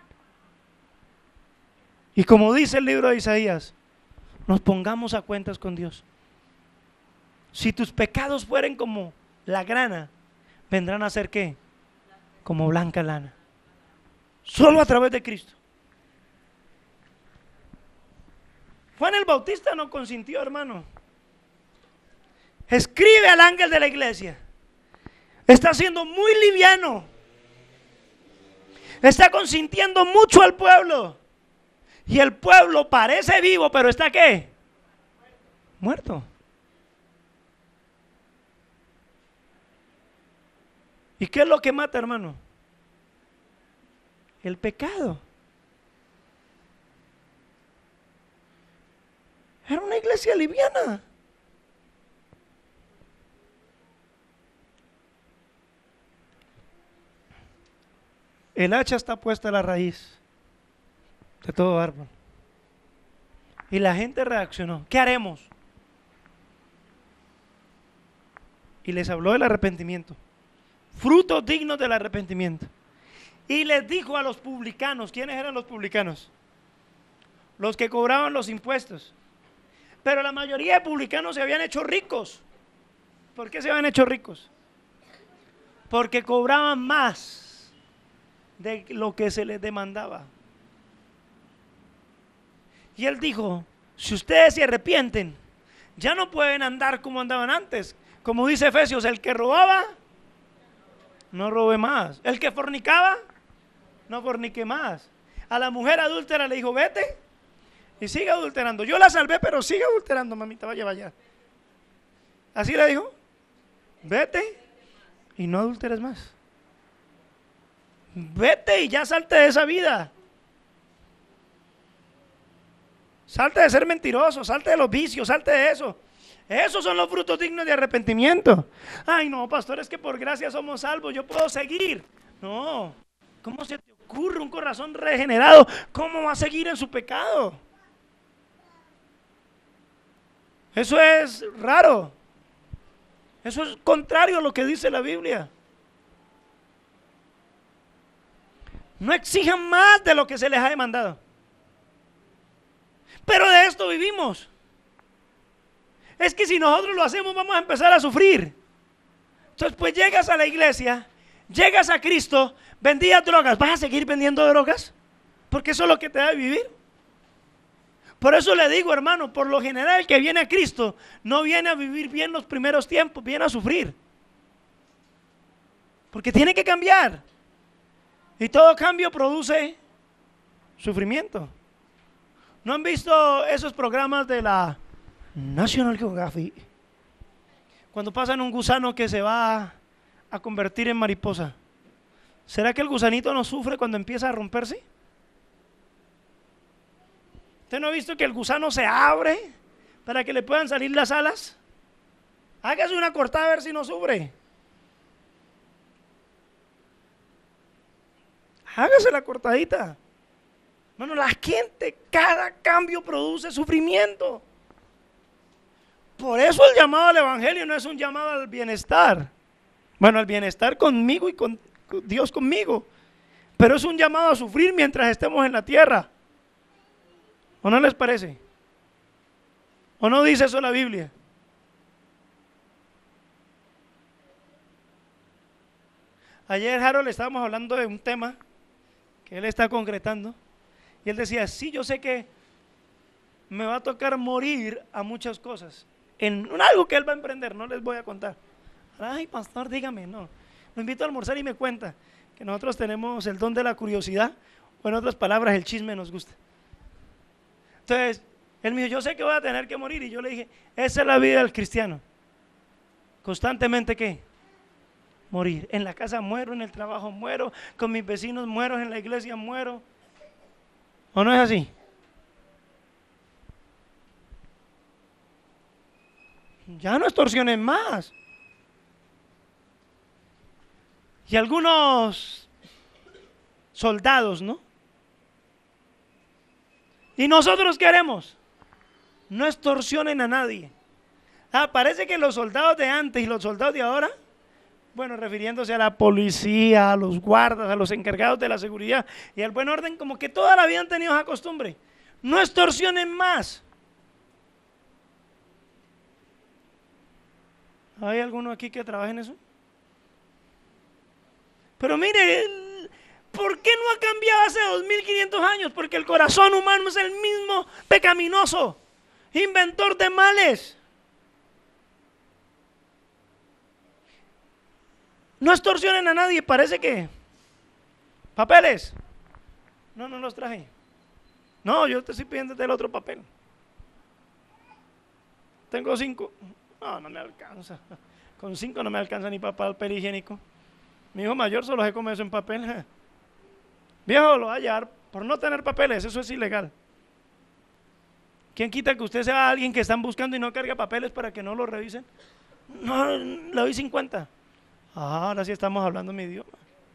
Y como dice el libro de Isaías, nos pongamos a cuentas con Dios. Si tus pecados fueren como la grana, vendrán a ser ¿qué? Como blanca lana. Solo a través de Cristo. Juan el Bautista no consintió, hermano. Escribe al ángel de la iglesia. Está siendo muy liviano. Está consintiendo mucho al pueblo. Y el pueblo parece vivo, pero ¿está qué? Muerto. ¿Y qué es lo que mata, hermano? El pecado. Era una iglesia liviana. El hacha está puesta a la raíz de todo árbol. Y la gente reaccionó. ¿Qué haremos? Y les habló del arrepentimiento. Frutos dignos del arrepentimiento. Y les dijo a los publicanos. ¿Quiénes eran los publicanos? Los que cobraban los impuestos. Pero la mayoría de publicanos se habían hecho ricos. ¿Por qué se habían hecho ricos? Porque cobraban más de lo que se les demandaba. Y él dijo, si ustedes se arrepienten, ya no pueden andar como andaban antes. Como dice Efesios, el que robaba, no robe más. El que fornicaba, no fornique más. A la mujer adúltera le dijo, vete y sigue adulterando. Yo la salvé, pero sigue adulterando, mamita, vaya. Así le dijo, vete y no adulteres más. Vete y ya salte de esa vida. Salte de ser mentiroso, salte de los vicios, salte de eso. Esos son los frutos dignos de arrepentimiento. Ay, no, pastor, es que por gracia somos salvos, yo puedo seguir. No, ¿cómo se te ocurre un corazón regenerado? ¿Cómo va a seguir en su pecado? Eso es raro. Eso es contrario a lo que dice la Biblia. No exijan más de lo que se les ha demandado. Pero de esto vivimos. Es que si nosotros lo hacemos vamos a empezar a sufrir. Entonces pues llegas a la iglesia, llegas a Cristo, vendías drogas. ¿Vas a seguir vendiendo drogas? Porque eso es lo que te da de vivir. Por eso le digo, hermano, por lo general el que viene a Cristo no viene a vivir bien los primeros tiempos, viene a sufrir. Porque tiene que cambiar. Y todo cambio produce sufrimiento. ¿No han visto esos programas de la National Geographic? Cuando pasan un gusano que se va a convertir en mariposa. ¿Será que el gusanito no sufre cuando empieza a romperse? ¿Usted no ha visto que el gusano se abre para que le puedan salir las alas? Hágase una cortada a ver si no sufre. Hágase la cortadita. Bueno, la gente, cada cambio produce sufrimiento. Por eso el llamado al evangelio no es un llamado al bienestar. Bueno, al bienestar conmigo y con Dios conmigo. Pero es un llamado a sufrir mientras estemos en la tierra. ¿O no les parece? ¿O no dice eso la Biblia? Ayer Harold estábamos hablando de un tema que él está concretando. Y él decía, sí, yo sé que me va a tocar morir a muchas cosas. En algo que él va a emprender, no les voy a contar. Ay, pastor, dígame, no. Lo invito a almorzar y me cuenta que nosotros tenemos el don de la curiosidad, o en otras palabras, el chisme nos gusta. Entonces, él me dijo, yo sé que voy a tener que morir. Y yo le dije, esa es la vida del cristiano. Constantemente, ¿qué? Morir. En la casa muero, en el trabajo muero, con mis vecinos muero, en la iglesia muero. ¿O no es así? Ya no extorsionen más. Y algunos soldados, ¿no? ¿Y nosotros qué haremos? No extorsionen a nadie. Parece que los soldados de antes y los soldados de ahora, Bueno, refiriéndose a la policía, a los guardas, a los encargados de la seguridad y al buen orden, como que toda la vida han tenido esa costumbre. No extorsionen más. ¿Hay alguno aquí que trabaje en eso? Pero mire, ¿por qué no ha cambiado hace 2500 años? Porque el corazón humano es el mismo pecaminoso, inventor de males. No extorsionen a nadie, parece que... ¿Papeles? No los traje. No, yo te estoy pidiendo del otro papel. Tengo 5. No me alcanza. Con 5 no me alcanza ni para papel higiénico. Mi hijo mayor solo se come eso en papel. Viejo, lo va a llevar por no tener papeles, eso es ilegal. ¿Quién quita que usted sea alguien que están buscando y no carga papeles para que no lo revisen? No, le doy 50. Ahora sí estamos hablando mi idioma.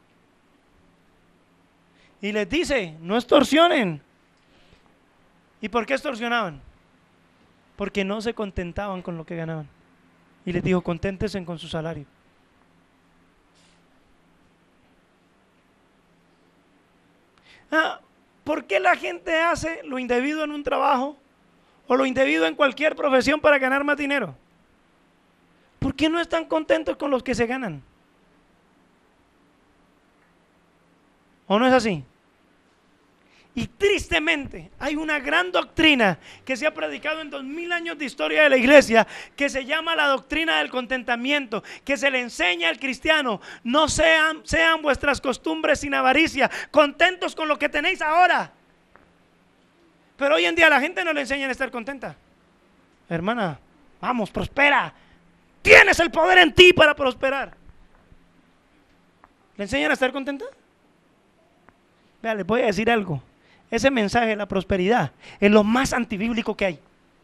Y les dice, no extorsionen. ¿Y por qué extorsionaban? Porque no se contentaban con lo que ganaban. Y les dijo, conténtense con su salario. ¿Por qué la gente hace lo indebido en un trabajo o lo indebido en cualquier profesión para ganar más dinero? ¿Por qué no están contentos con los que se ganan? ¿O no es así? Y tristemente hay una gran doctrina que se ha predicado en 2000 años de historia de la iglesia, que se llama la doctrina del contentamiento, que se le enseña al cristiano: no sean vuestras costumbres sin avaricia, contentos con lo que tenéis ahora. Pero hoy en día a la gente no le enseñan a estar contenta. Hermana, vamos, prospera, tienes el poder en ti para prosperar. ¿Le enseñan a estar contenta? Vea, les voy a decir algo. Ese mensaje de la prosperidad es lo más antibíblico que hay.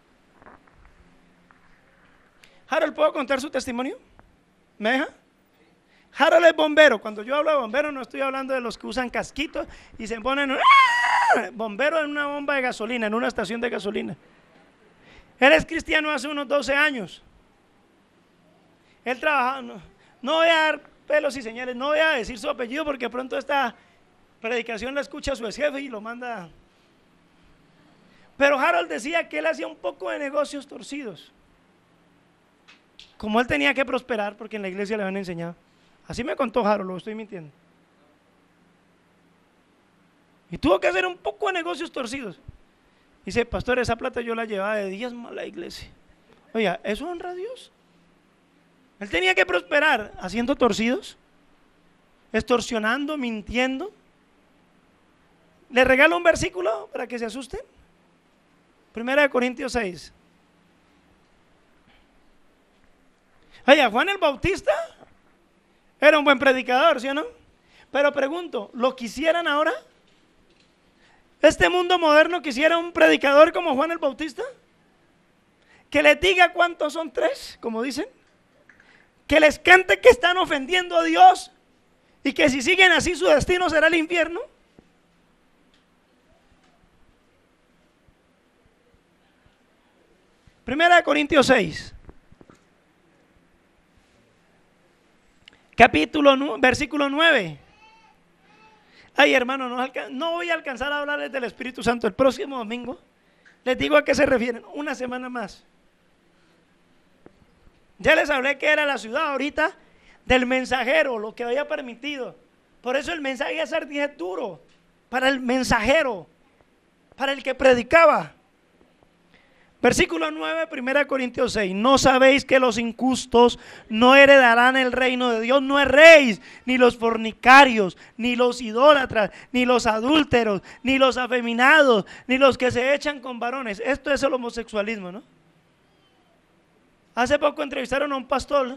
Harold, ¿puedo contar su testimonio? ¿Me deja? Harold es bombero. Cuando yo hablo de bombero no estoy hablando de los que usan casquitos y se ponen bombero en una bomba de gasolina, en una estación de gasolina. Él es cristiano hace unos 12 años. Él trabaja, no voy a dar pelos y señales, no voy a decir su apellido porque pronto esta predicación la escucha su ex jefe y lo manda. Pero Harold decía que él hacía un poco de negocios torcidos. Como él tenía que prosperar, porque en la iglesia le habían enseñado. Así me contó Harold, lo estoy mintiendo. Y tuvo que hacer un poco de negocios torcidos. Dice, pastor, esa plata yo la llevaba de diezmo a la iglesia. Oiga, ¿eso honra a Dios? Él tenía que prosperar haciendo torcidos, extorsionando, mintiendo. ¿Le regalo un versículo para que se asusten? 1 Corintios 6. Oye, Juan el Bautista era un buen predicador, ¿sí o no? Pero pregunto, ¿lo quisieran ahora? ¿Este mundo moderno quisiera un predicador como Juan el Bautista? Que les diga cuántos son 3, como dicen. Que les cante que están ofendiendo a Dios y que si siguen así su destino será el infierno. Primera de Corintios 6, versículo 9. Ay, hermano, no voy a alcanzar a hablarles del Espíritu Santo el próximo domingo. Les digo a qué se refieren, una semana más. Ya les hablé que era la ciudad ahorita del mensajero, lo que había permitido. Por eso el mensaje es duro para el mensajero, para el que predicaba. Versículo 9, 1 Corintios 6. ¿No sabéis que los injustos no heredarán el reino de Dios? No erréis, ni los fornicarios, ni los idólatras, ni los adúlteros, ni los afeminados, ni los que se echan con varones. Esto es el homosexualismo, ¿no? Hace poco entrevistaron a un pastor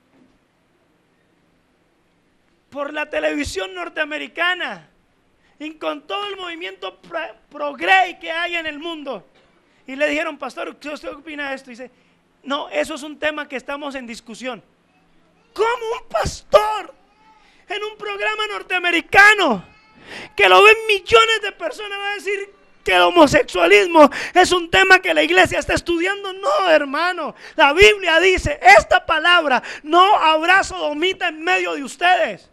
por la televisión norteamericana y con todo el movimiento pro-gay que hay en el mundo. Y le dijeron, pastor, ¿qué usted opina de esto? Y dice, no, eso es un tema que estamos en discusión. ¿Cómo un pastor en un programa norteamericano que lo ven millones de personas va a decir que el homosexualismo es un tema que la iglesia está estudiando. No, hermano. La Biblia dice, esta palabra, no habrá sodomita en medio de ustedes.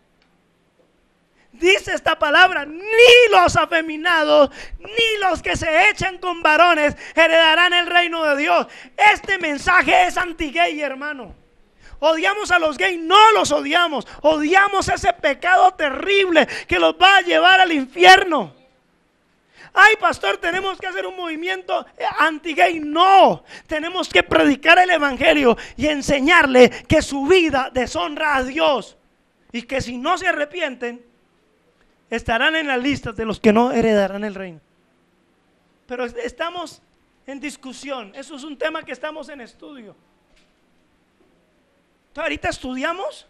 Dice esta palabra, ni los afeminados, ni los que se echan con varones heredarán el reino de Dios. Este mensaje es anti-gay, hermano. Odiamos a los gays, no los odiamos. Odiamos ese pecado terrible que los va a llevar al infierno. Ay, pastor, tenemos que hacer un movimiento anti-gay. No, tenemos que predicar el evangelio y enseñarle que su vida deshonra a Dios. Y que si no se arrepienten, estarán en la lista de los que no heredarán el reino. Pero estamos en discusión. Eso es un tema que estamos en estudio. Entonces, ahorita estudiamos.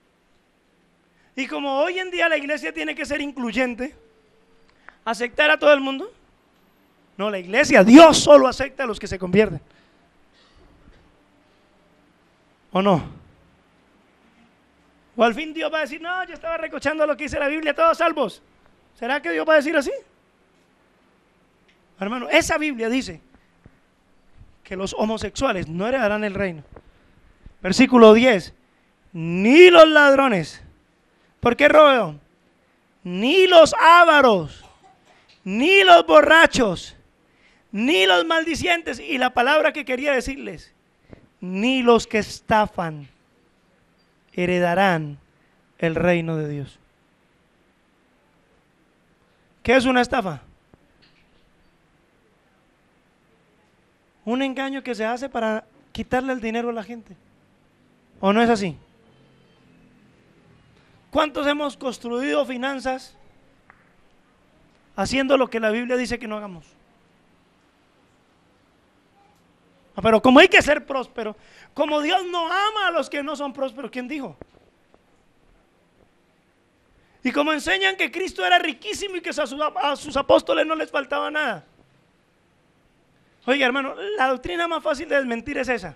Y como hoy en día la iglesia tiene que ser incluyente, ¿aceptar a todo el mundo? No, la iglesia, Dios solo acepta a los que se convierten. ¿O no? O al fin Dios va a decir, no, yo estaba recochando lo que dice la Biblia, todos salvos. ¿Será que Dios va a decir así? Hermano, esa Biblia dice que los homosexuales no heredarán el reino. Versículo 10, ni los ladrones. ¿Por qué robo? Ni los ávaros, ni los borrachos, ni los maldicientes. Y la palabra que quería decirles, ni los que estafan heredarán el reino de Dios. ¿Qué es una estafa? Un engaño que se hace para quitarle el dinero a la gente. ¿O no es así? ¿Cuántos hemos construido finanzas haciendo lo que la Biblia dice que no hagamos? Pero como hay que ser próspero, como Dios no ama a los que no son prósperos, ¿quién dijo? Y como enseñan que Cristo era riquísimo y que a sus apóstoles no les faltaba nada. Oiga, hermano, la doctrina más fácil de desmentir es esa.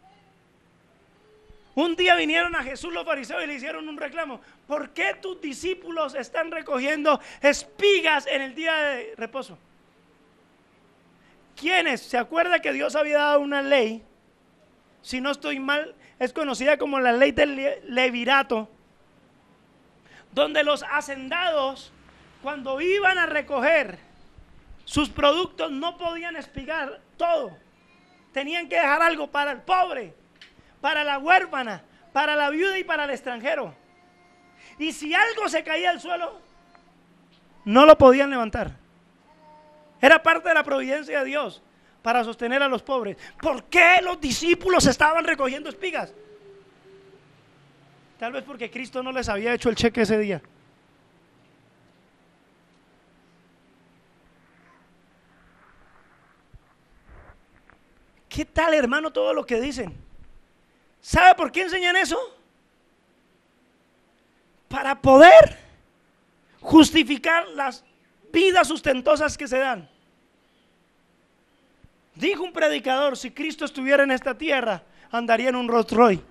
Un día vinieron a Jesús los fariseos y le hicieron un reclamo. ¿Por qué tus discípulos están recogiendo espigas en el día de reposo? ¿Quiénes? ¿Se acuerda que Dios había dado una ley? Si no estoy mal, es conocida como la ley del levirato, donde los hacendados, cuando iban a recoger sus productos, no podían espigar todo. Tenían que dejar algo para el pobre, para la huérfana, para la viuda y para el extranjero. Y si algo se caía al suelo, no lo podían levantar. Era parte de la providencia de Dios para sostener a los pobres. ¿Por qué los discípulos estaban recogiendo espigas? Tal vez porque Cristo no les había hecho el cheque ese día. ¿Qué tal, hermano, todo lo que dicen? ¿Sabe por qué enseñan eso? Para poder justificar las vidas sustentosas que se dan. Dijo un predicador, si Cristo estuviera en esta tierra, andaría en un Rolls Royce.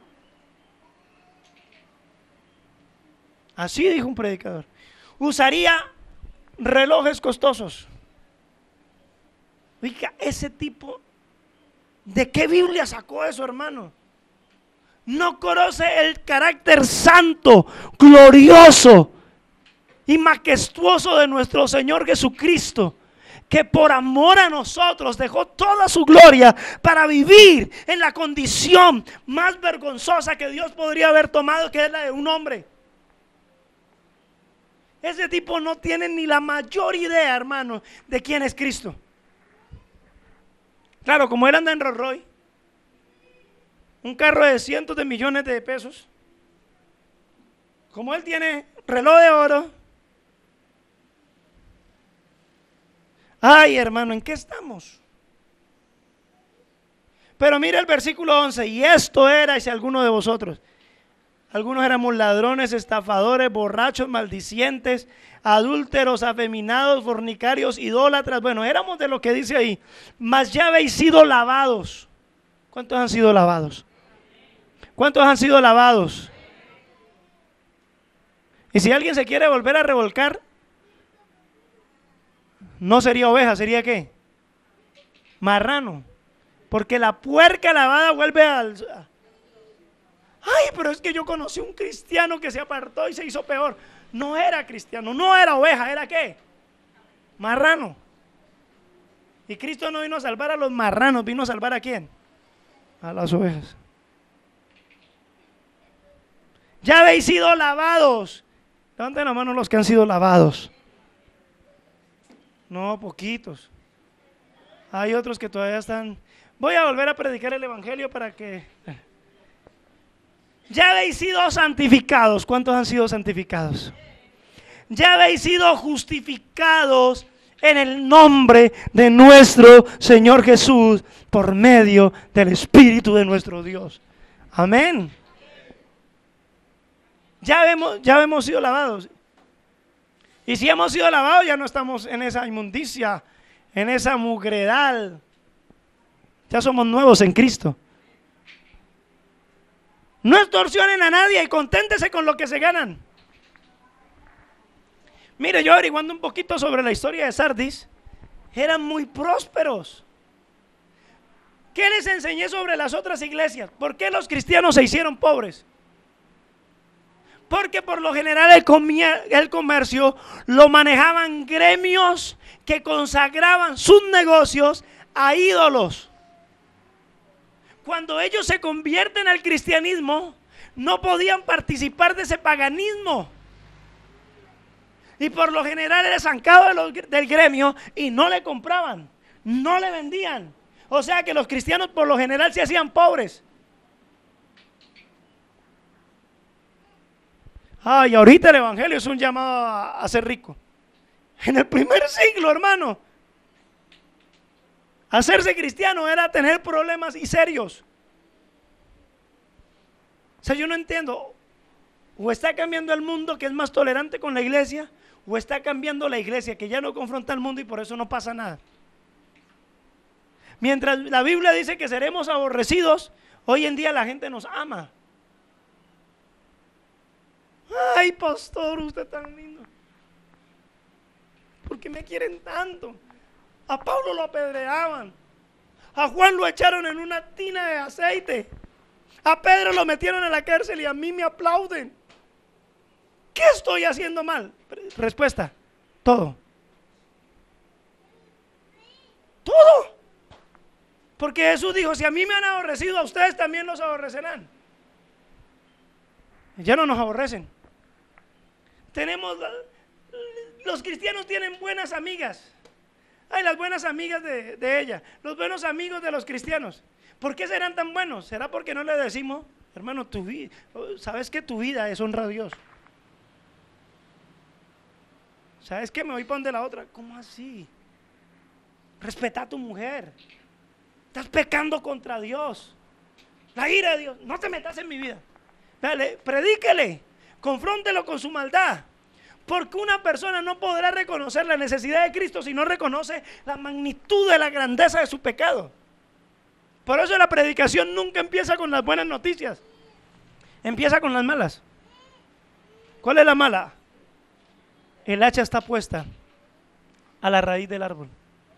Así dijo un predicador. Usaría relojes costosos. Oiga, ese tipo, ¿de qué Biblia sacó eso, hermano? No conoce el carácter santo, glorioso y majestuoso de nuestro Señor Jesucristo, que por amor a nosotros dejó toda su gloria para vivir en la condición más vergonzosa que Dios podría haber tomado, que es la de un hombre. Ese tipo no tiene ni la mayor idea, hermano, de quién es Cristo. Claro, como él anda en Rolls Royce, un carro de cientos de millones de pesos, como él tiene reloj de oro. Ay, hermano, ¿en qué estamos? Pero mira el versículo 11, y esto era, si alguno de vosotros, algunos éramos ladrones, estafadores, borrachos, maldicientes, adúlteros, afeminados, fornicarios, idólatras. Bueno, éramos de lo que dice ahí. Mas ya habéis sido lavados. ¿Cuántos han sido lavados? ¿Cuántos han sido lavados? Y si alguien se quiere volver a revolcar, No sería oveja, ¿sería qué? Marrano. Porque la puerca lavada vuelve al... Ay, pero es que yo conocí un cristiano que se apartó y se hizo peor. No era cristiano, no era oveja, ¿era qué? Marrano. Y Cristo no vino a salvar a los marranos, vino a salvar ¿a quién? A las ovejas. Ya habéis sido lavados. Levanten la mano los que han sido lavados. No, poquitos. Hay otros que todavía están... Voy a volver a predicar el evangelio para que... Ya habéis sido santificados. ¿Cuántos han sido santificados? Ya habéis sido justificados en el nombre de nuestro Señor Jesús por medio del Espíritu de nuestro Dios. Amén. Ya hemos sido lavados. Y si hemos sido lavados, ya no estamos en esa inmundicia, en esa mugredal. Ya somos nuevos en Cristo. No extorsionen a nadie y conténtese con lo que se ganan. Mire, yo averiguando un poquito sobre la historia de Sardis, eran muy prósperos. ¿Qué les enseñé sobre las otras iglesias? ¿Por qué los cristianos se hicieron pobres? Porque por lo general el comercio lo manejaban gremios que consagraban sus negocios a ídolos. Cuando ellos se convierten al cristianismo, no podían participar de ese paganismo. Y por lo general era zancado del gremio y no le compraban, no le vendían. O sea que los cristianos por lo general se hacían pobres. Y ahorita el evangelio es un llamado a ser rico. En el primer siglo, hermano, hacerse cristiano era tener problemas y serios. O sea, yo no entiendo. O está cambiando el mundo, que es más tolerante con la iglesia, o está cambiando la iglesia, que ya no confronta al mundo y por eso no pasa nada. Mientras la Biblia dice que seremos aborrecidos, hoy en día la gente nos ama. Ay, pastor, usted es tan lindo. ¿Por qué me quieren tanto? A Pablo lo apedreaban. A Juan lo echaron en una tina de aceite. A Pedro lo metieron en la cárcel y a mí me aplauden. ¿Qué estoy haciendo mal? Respuesta: todo. Todo. Porque Jesús dijo: si a mí me han aborrecido, a ustedes también los aborrecerán. Ya no nos aborrecen. Los cristianos tienen buenas amigas. Ay, las buenas amigas de ella, los buenos amigos de los cristianos. ¿Por qué serán tan buenos? ¿Será porque no le decimos, hermano, sabes que tu vida es honra a Dios? ¿Sabes que me voy para donde la otra? ¿Cómo así? Respeta a tu mujer. Estás pecando contra Dios. La ira de Dios. No te metas en mi vida. Dale, predíquele, confróntelo con su maldad. Porque una persona no podrá reconocer la necesidad de Cristo si no reconoce la magnitud de la grandeza de su pecado. Por eso la predicación nunca empieza con las buenas noticias. Empieza con las malas. ¿Cuál es la mala? El hacha está puesta a la raíz del árbol.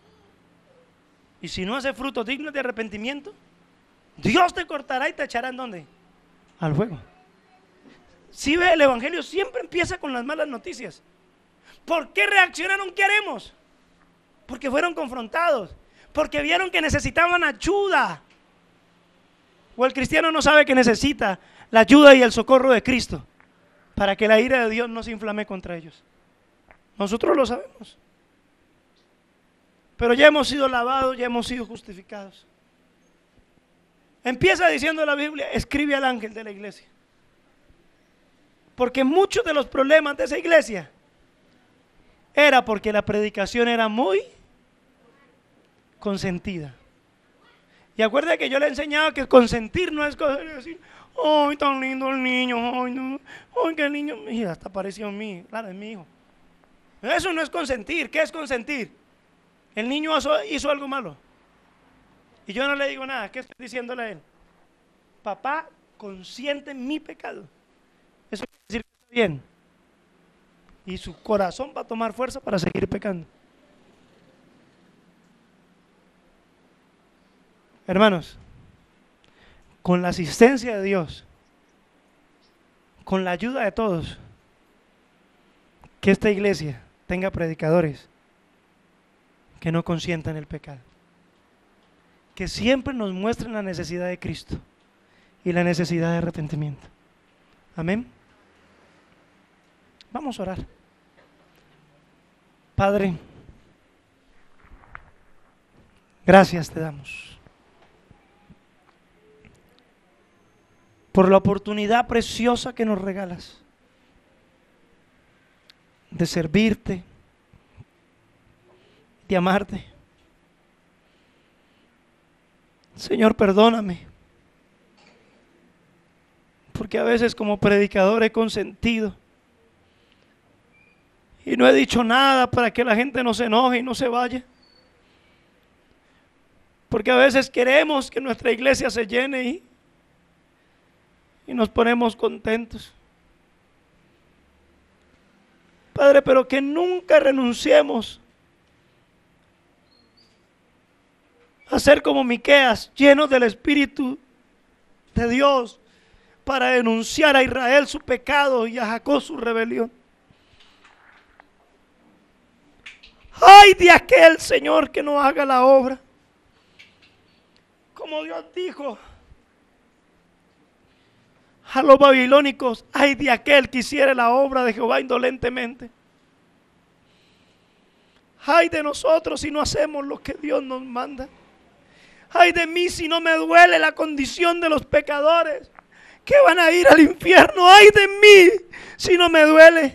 Y si no hace frutos dignos de arrepentimiento, Dios te cortará y te echará ¿en dónde? Al fuego. Si ve, el evangelio siempre empieza con las malas noticias. ¿Por qué reaccionaron? ¿Qué haremos? Porque fueron confrontados, porque vieron que necesitaban ayuda. O el cristiano no sabe que necesita la ayuda y el socorro de Cristo para que la ira de Dios no se inflame contra ellos. Nosotros lo sabemos. Pero ya hemos sido lavados, ya hemos sido justificados. Empieza diciendo la Biblia: escribe al ángel de la iglesia. Porque muchos de los problemas de esa iglesia era porque la predicación era muy consentida. Y acuérdate que yo le enseñaba que consentir no es decir: ¡ay, tan lindo el niño! ¡Ay, no! ¡Ay, qué niño! Y hasta pareció a mí, claro, es mi hijo. Eso no es consentir. ¿Qué es consentir? El niño hizo algo malo y yo no le digo nada. ¿Qué estoy diciéndole a él? Papá, consiente mi pecado. Eso quiere decir que está bien. Y su corazón va a tomar fuerza para seguir pecando. Hermanos, con la asistencia de Dios, con la ayuda de todos, que esta iglesia tenga predicadores que no consientan el pecado, que siempre nos muestren la necesidad de Cristo y la necesidad de arrepentimiento. Amén. Vamos a orar. Padre, gracias te damos por la oportunidad preciosa que nos regalas de servirte, de amarte. Señor, perdóname, porque a veces como predicador he consentido y no he dicho nada para que la gente no se enoje y no se vaya. Porque a veces queremos que nuestra iglesia se llene y nos ponemos contentos. Padre, pero que nunca renunciemos a ser como Miqueas, llenos del Espíritu de Dios, para denunciar a Israel su pecado y a Jacob su rebelión. Ay de aquel, Señor, que no haga la obra como Dios dijo a los babilónicos: ay de aquel que hiciere la obra de Jehová indolentemente. Ay de nosotros si no hacemos lo que Dios nos manda. Ay de mí si no me duele la condición de los pecadores que van a ir al infierno. Ay de mí si no me duele.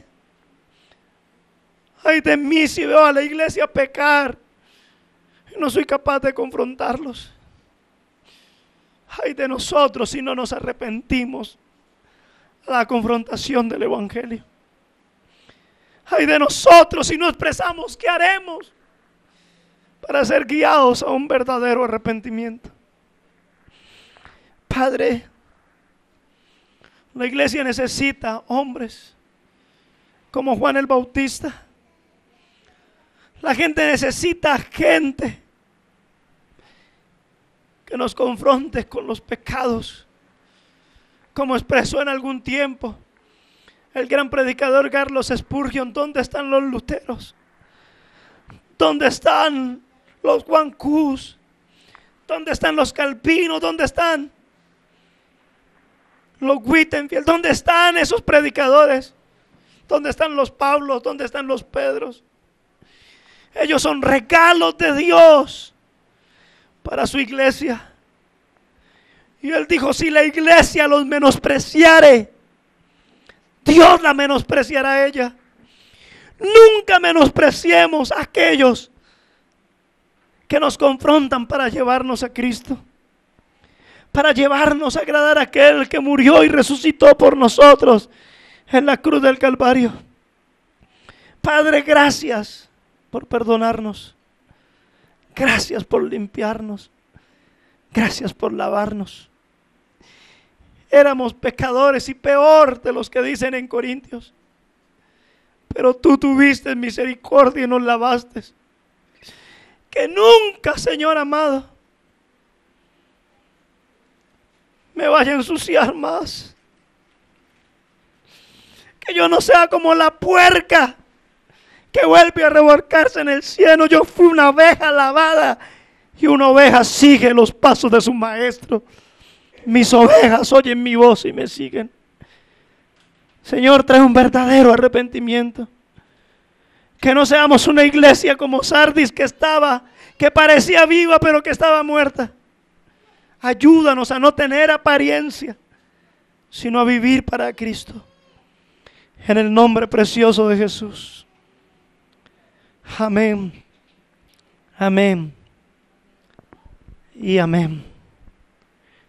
Ay de mí si veo a la iglesia pecar y no soy capaz de confrontarlos. Ay de nosotros si no nos arrepentimos a la confrontación del evangelio. Ay de nosotros si no expresamos qué haremos para ser guiados a un verdadero arrepentimiento. Padre, la iglesia necesita hombres como Juan el Bautista. La gente necesita gente que nos confronte con los pecados, como expresó en algún tiempo el gran predicador Carlos Spurgeon. ¿Dónde están los luteros? ¿Dónde están los Juan Cus? ¿Dónde están los Calvinos? ¿Dónde están los Wittenfield? ¿Dónde están esos predicadores? ¿Dónde están los Pablos? ¿Dónde están los Pedros? Ellos son regalos de Dios para su iglesia. Y Él dijo: si la iglesia los menospreciare, Dios la menospreciará a ella. Nunca menospreciemos a aquellos que nos confrontan para llevarnos a Cristo, para llevarnos a agradar a aquel que murió y resucitó por nosotros en la cruz del Calvario. Padre, gracias por perdonarnos. Gracias por limpiarnos. Gracias por lavarnos. Éramos pecadores y peor de los que dicen en Corintios, pero tú tuviste misericordia y nos lavaste. Que nunca, Señor amado, me vaya a ensuciar más. Que yo no sea como la puerca que vuelve a revolcarse en el cieno. Yo fui una oveja lavada, y una oveja sigue los pasos de su maestro. Mis ovejas oyen mi voz y me siguen. Señor, trae un verdadero arrepentimiento. Que no seamos una iglesia como Sardis, que parecía viva pero que estaba muerta. Ayúdanos a no tener apariencia, sino a vivir para Cristo. En el nombre precioso de Jesús. Amén. Amén. Y amén.